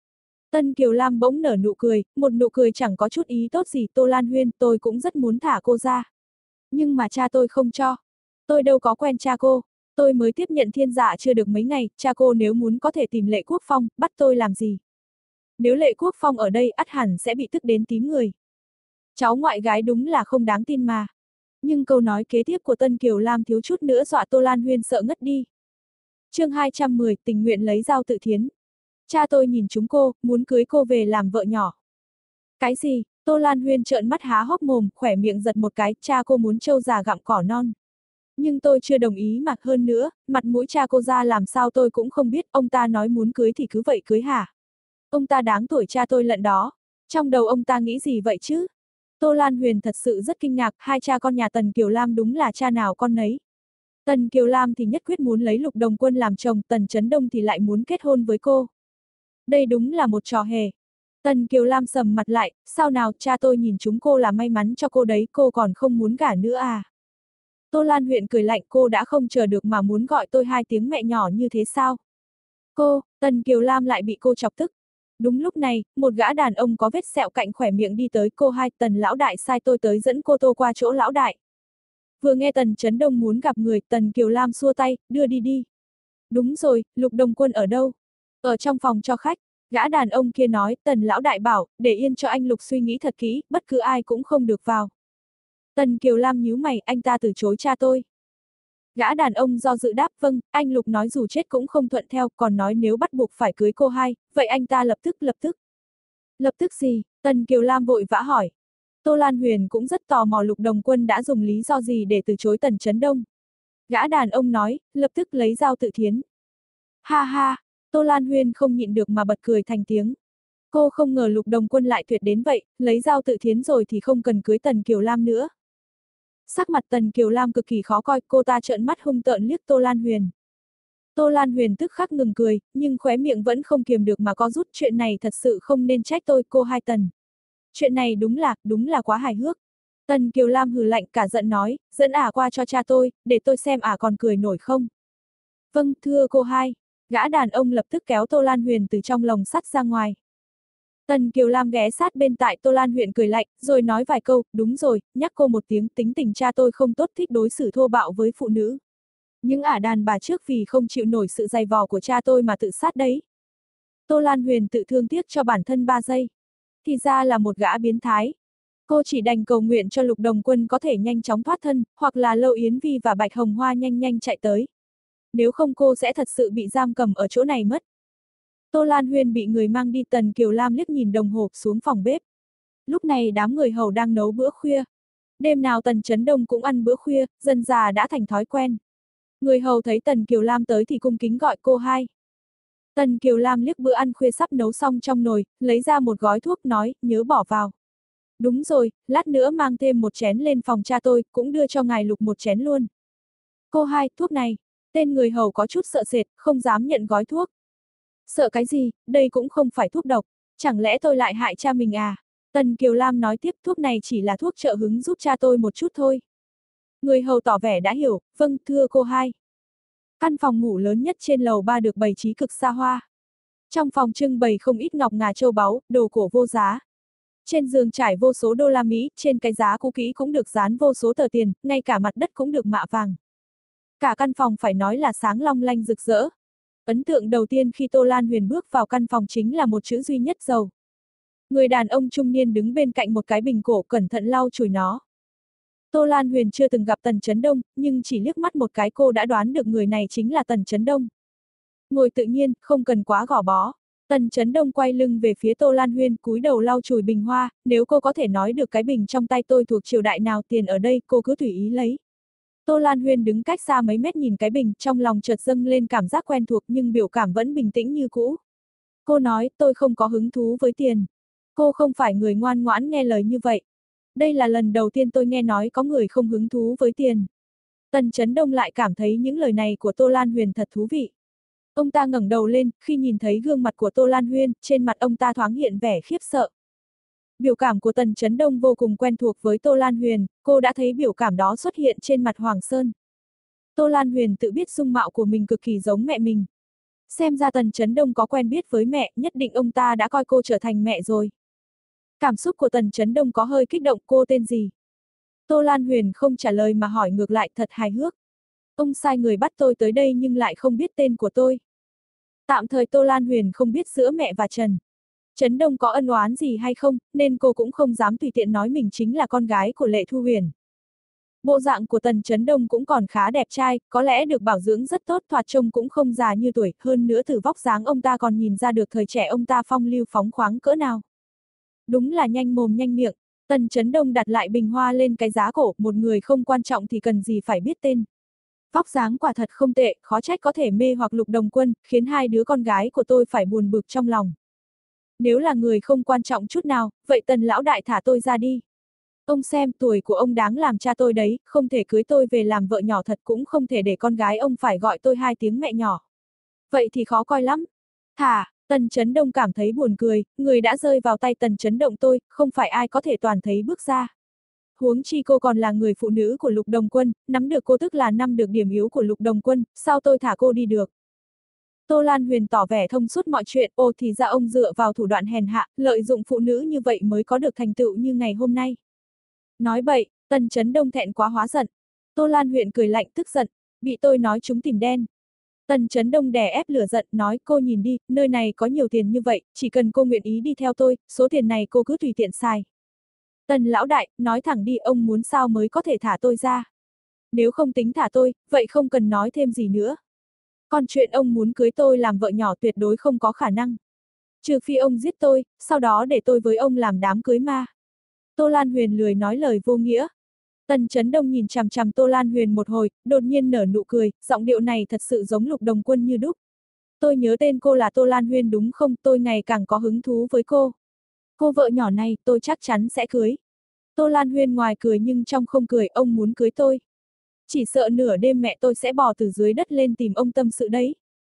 Tân Kiều Lam bỗng nở nụ cười, một nụ cười chẳng có chút ý tốt gì. Tô Lan Huyên, tôi cũng rất muốn thả cô ra. Nhưng mà cha tôi không cho. Tôi đâu có quen cha cô. Tôi mới tiếp nhận Thiên Dạ chưa được mấy ngày, cha cô nếu muốn có thể tìm Lệ Quốc Phong, bắt tôi làm gì? Nếu Lệ Quốc Phong ở đây ắt hẳn sẽ bị tức đến tím người. Cháu ngoại gái đúng là không đáng tin mà. Nhưng câu nói kế tiếp của Tân Kiều Lam thiếu chút nữa dọa Tô Lan Huyên sợ ngất đi. Chương hai trăm mười, tình nguyện lấy dao tự thiến. Cha tôi nhìn chúng cô, muốn cưới cô về làm vợ nhỏ. Cái gì? Tô Lan Huyên trợn mắt há hốc mồm, khỏe miệng giật một cái, cha cô muốn trâu già gặm cỏ non. Nhưng tôi chưa đồng ý mà, hơn nữa, mặt mũi cha cô ra làm sao tôi cũng không biết, ông ta nói muốn cưới thì cứ vậy cưới hả? Ông ta đáng tuổi cha tôi lận đó. Trong đầu ông ta nghĩ gì vậy chứ? Tô Lan Huyền thật sự rất kinh ngạc, hai cha con nhà Tần Kiều Lam đúng là cha nào con nấy. Tần Kiều Lam thì nhất quyết muốn lấy Lục Đồng Quân làm chồng, Tần Chấn Đông thì lại muốn kết hôn với cô. Đây đúng là một trò hề. Tần Kiều Lam sầm mặt lại, sao nào, cha tôi nhìn chúng cô là may mắn cho cô đấy, cô còn không muốn gả nữa à? Tô Lan Huyền cười lạnh, cô đã không chờ được mà muốn gọi tôi hai tiếng mẹ nhỏ như thế sao? Cô, Tần Kiều Lam lại bị cô chọc tức. Đúng lúc này, một gã đàn ông có vết sẹo cạnh khỏe miệng đi tới, cô hai, Tần lão đại sai tôi tới dẫn cô Tô qua chỗ lão đại. Vừa nghe Tần Chấn Đông muốn gặp người, Tần Kiều Lam xua tay, đưa đi đi. Đúng rồi, Lục Đồng Quân ở đâu? Ở trong phòng cho khách. Gã đàn ông kia nói, Tần lão đại bảo, để yên cho anh Lục suy nghĩ thật kỹ, bất cứ ai cũng không được vào. Tần Kiều Lam nhíu mày, anh ta từ chối cha tôi. Gã đàn ông do dự đáp, vâng, anh Lục nói dù chết cũng không thuận theo, còn nói nếu bắt buộc phải cưới cô hai, vậy anh ta lập tức lập tức. Lập tức gì? Tần Kiều Lam vội vã hỏi. Tô Lan Huyền cũng rất tò mò Lục Đồng Quân đã dùng lý do gì để từ chối Tần Chấn Đông. Gã đàn ông nói, lập tức lấy dao tự thiến. Ha ha, Tô Lan Huyền không nhịn được mà bật cười thành tiếng. Cô không ngờ Lục Đồng Quân lại tuyệt đến vậy, lấy dao tự thiến rồi thì không cần cưới Tần Kiều Lam nữa. Sắc mặt Tần Kiều Lam cực kỳ khó coi, cô ta trợn mắt hung tợn liếc Tô Lan Huyền. Tô Lan Huyền tức khắc ngừng cười, nhưng khóe miệng vẫn không kiềm được mà có rút, chuyện này thật sự không nên trách tôi, cô Hai Tần. Chuyện này đúng là, đúng là quá hài hước. Tần Kiều Lam hừ lạnh cả giận nói, dẫn ả qua cho cha tôi, để tôi xem ả còn cười nổi không. Vâng, thưa cô Hai. Gã đàn ông lập tức kéo Tô Lan Huyền từ trong lồng sắt ra ngoài. Tần Kiều Lam ghé sát bên tại Tô Lan Huyền cười lạnh, rồi nói vài câu, đúng rồi, nhắc cô một tiếng, tính tình cha tôi không tốt, thích đối xử thô bạo với phụ nữ. Những ả đàn bà trước vì không chịu nổi sự dày vò của cha tôi mà tự sát đấy. Tô Lan Huyền tự thương tiếc cho bản thân ba giây. Thì ra là một gã biến thái. Cô chỉ đành cầu nguyện cho Lục Đồng Quân có thể nhanh chóng thoát thân, hoặc là Lâu Yến Vi và Bạch Hồng Hoa nhanh nhanh chạy tới. Nếu không cô sẽ thật sự bị giam cầm ở chỗ này mất. Tô Lan Huyền bị người mang đi, Tần Kiều Lam liếc nhìn đồng hồ xuống phòng bếp. Lúc này đám người hầu đang nấu bữa khuya. Đêm nào Tần Chấn Đông cũng ăn bữa khuya, dần già đã thành thói quen. Người hầu thấy Tần Kiều Lam tới thì cung kính gọi cô Hai. Tần Kiều Lam liếc bữa ăn khuya sắp nấu xong trong nồi, lấy ra một gói thuốc nói, nhớ bỏ vào. Đúng rồi, lát nữa mang thêm một chén lên phòng cha tôi, cũng đưa cho ngài Lục một chén luôn. Cô Hai, thuốc này. Tên người hầu có chút sợ sệt, không dám nhận gói thuốc. Sợ cái gì, đây cũng không phải thuốc độc, chẳng lẽ tôi lại hại cha mình à? Tần Kiều Lam nói tiếp, thuốc này chỉ là thuốc trợ hứng giúp cha tôi một chút thôi. Người hầu tỏ vẻ đã hiểu, vâng, thưa cô Hai. Căn phòng ngủ lớn nhất trên lầu ba được bày trí cực xa hoa. Trong phòng trưng bày không ít ngọc ngà châu báu, đồ cổ vô giá. Trên giường trải vô số đô la Mỹ, trên cái giá cũ kỹ cũng được dán vô số tờ tiền, ngay cả mặt đất cũng được mạ vàng. Cả căn phòng phải nói là sáng long lanh rực rỡ. Ấn tượng đầu tiên khi Tô Lan Huyền bước vào căn phòng chính là một chữ duy nhất, dầu. Người đàn ông trung niên đứng bên cạnh một cái bình cổ cẩn thận lau chùi nó. Tô Lan Huyền chưa từng gặp Tần Chấn Đông, nhưng chỉ liếc mắt một cái cô đã đoán được người này chính là Tần Chấn Đông. Ngồi tự nhiên, không cần quá gò bó. Tần Chấn Đông quay lưng về phía Tô Lan Huyền, cúi đầu lau chùi bình hoa, nếu cô có thể nói được cái bình trong tay tôi thuộc triều đại nào, tiền ở đây, cô cứ tùy ý lấy. Tô Lan Huyền đứng cách xa mấy mét nhìn cái bình, trong lòng chợt dâng lên cảm giác quen thuộc nhưng biểu cảm vẫn bình tĩnh như cũ. Cô nói, tôi không có hứng thú với tiền. Cô không phải người ngoan ngoãn nghe lời như vậy. Đây là lần đầu tiên tôi nghe nói có người không hứng thú với tiền. Tần Chấn Đông lại cảm thấy những lời này của Tô Lan Huyền thật thú vị. Ông ta ngẩng đầu lên, khi nhìn thấy gương mặt của Tô Lan Huyền, trên mặt ông ta thoáng hiện vẻ khiếp sợ. Biểu cảm của Tần Chấn Đông vô cùng quen thuộc với Tô Lan Huyền, cô đã thấy biểu cảm đó xuất hiện trên mặt Hoàng Sơn. Tô Lan Huyền tự biết dung mạo của mình cực kỳ giống mẹ mình. Xem ra Tần Chấn Đông có quen biết với mẹ, nhất định ông ta đã coi cô trở thành mẹ rồi. Cảm xúc của Tần Chấn Đông có hơi kích động, cô tên gì? Tô Lan Huyền không trả lời mà hỏi ngược lại, thật hài hước. Ông sai người bắt tôi tới đây nhưng lại không biết tên của tôi. Tạm thời Tô Lan Huyền không biết giữa mẹ và Trần Chấn Đông có ân oán gì hay không, nên cô cũng không dám tùy tiện nói mình chính là con gái của Lệ Thu Huyền. Bộ dạng của Tần Chấn Đông cũng còn khá đẹp trai, có lẽ được bảo dưỡng rất tốt, thoạt trông cũng không già như tuổi, hơn nữa từ vóc dáng ông ta còn nhìn ra được thời trẻ ông ta phong lưu phóng khoáng cỡ nào. Đúng là nhanh mồm nhanh miệng. Tần Chấn Đông đặt lại bình hoa lên cái giá cổ, một người không quan trọng thì cần gì phải biết tên. Vóc dáng quả thật không tệ, khó trách có thể mê hoặc Lục Đồng Quân, khiến hai đứa con gái của tôi phải buồn bực trong lòng. Nếu là người không quan trọng chút nào, vậy Tần lão đại thả tôi ra đi. Ông xem, tuổi của ông đáng làm cha tôi đấy, không thể cưới tôi về làm vợ nhỏ thật, cũng không thể để con gái ông phải gọi tôi hai tiếng mẹ nhỏ. Vậy thì khó coi lắm. Thả, Tần Chấn Đông cảm thấy buồn cười, người đã rơi vào tay Tần Chấn Động tôi, không phải ai có thể toàn thấy bước ra. Huống chi cô còn là người phụ nữ của Lục Đồng Quân, nắm được cô tức là nắm được điểm yếu của Lục Đồng Quân, sao tôi thả cô đi được? Tô Lan Huyền tỏ vẻ thông suốt mọi chuyện, ồ thì ra ông dựa vào thủ đoạn hèn hạ, lợi dụng phụ nữ như vậy mới có được thành tựu như ngày hôm nay. Nói bậy, Tần Chấn Đông thẹn quá hóa giận. Tô Lan Huyền cười lạnh tức giận, bị tôi nói chúng tìm đen. Tần Chấn Đông đè ép lửa giận, nói cô nhìn đi, nơi này có nhiều tiền như vậy, chỉ cần cô nguyện ý đi theo tôi, số tiền này cô cứ tùy tiện xài. Tần lão đại, nói thẳng đi, ông muốn sao mới có thể thả tôi ra. Nếu không tính thả tôi, vậy không cần nói thêm gì nữa. Còn chuyện ông muốn cưới tôi làm vợ nhỏ tuyệt đối không có khả năng. Trừ phi ông giết tôi, sau đó để tôi với ông làm đám cưới ma. Tô Lan Huyền lười nói lời vô nghĩa. Tần Chấn Đông nhìn chằm chằm Tô Lan Huyền một hồi, đột nhiên nở nụ cười, giọng điệu này thật sự giống Lục Đồng Quân như đúc. Tôi nhớ tên cô là Tô Lan Huyền đúng không, tôi ngày càng có hứng thú với cô. Cô vợ nhỏ này, tôi chắc chắn sẽ cưới. Tô Lan Huyền ngoài cười nhưng trong không cười, ông muốn cưới tôi. Chỉ sợ nửa đêm mẹ tôi sẽ bò từ dưới đất lên tìm ông tâm sự đấy.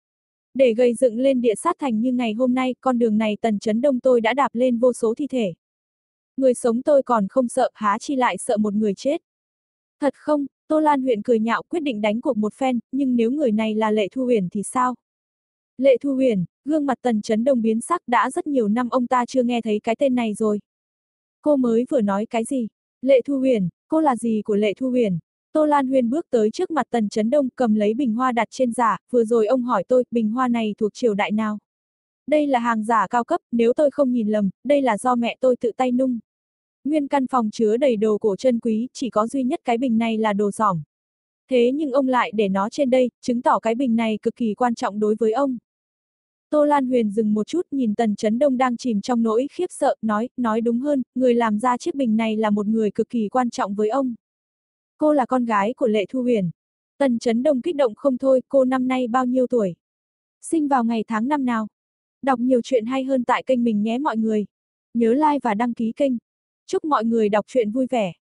Để gây dựng lên địa sát thành như ngày hôm nay, con đường này Tần Chấn Đông tôi đã đạp lên vô số thi thể. Người sống tôi còn không sợ, há chi lại sợ một người chết. Thật không? Tô Lan Huyền cười nhạo, quyết định đánh cuộc một phen, nhưng nếu người này là Lệ Thu Huyền thì sao? Lệ Thu Huyền, gương mặt Tần Chấn Đông biến sắc, đã rất nhiều năm ông ta chưa nghe thấy cái tên này rồi. Cô mới vừa nói cái gì? Lệ Thu Huyền, cô là gì của Lệ Thu Huyền? Tô Lan Huyền bước tới trước mặt Tần Chấn Đông, cầm lấy bình hoa đặt trên giả, vừa rồi ông hỏi tôi, bình hoa này thuộc triều đại nào? Đây là hàng giả cao cấp, nếu tôi không nhìn lầm, đây là do mẹ tôi tự tay nung. Nguyên căn phòng chứa đầy đồ cổ chân quý, chỉ có duy nhất cái bình này là đồ giỏng. Thế nhưng ông lại để nó trên đây, chứng tỏ cái bình này cực kỳ quan trọng đối với ông. Tô Lan Huyền dừng một chút, nhìn Tần Chấn Đông đang chìm trong nỗi khiếp sợ, nói, nói đúng hơn, người làm ra chiếc bình này là một người cực kỳ quan trọng với ông. Cô là con gái của Lệ Thu Huyền. Tần Chấn Đông kích động không thôi, cô năm nay bao nhiêu tuổi? Sinh vào ngày tháng năm nào? Đọc nhiều chuyện hay hơn tại kênh mình nhé mọi người. Nhớ like và đăng ký kênh. Chúc mọi người đọc truyện vui vẻ.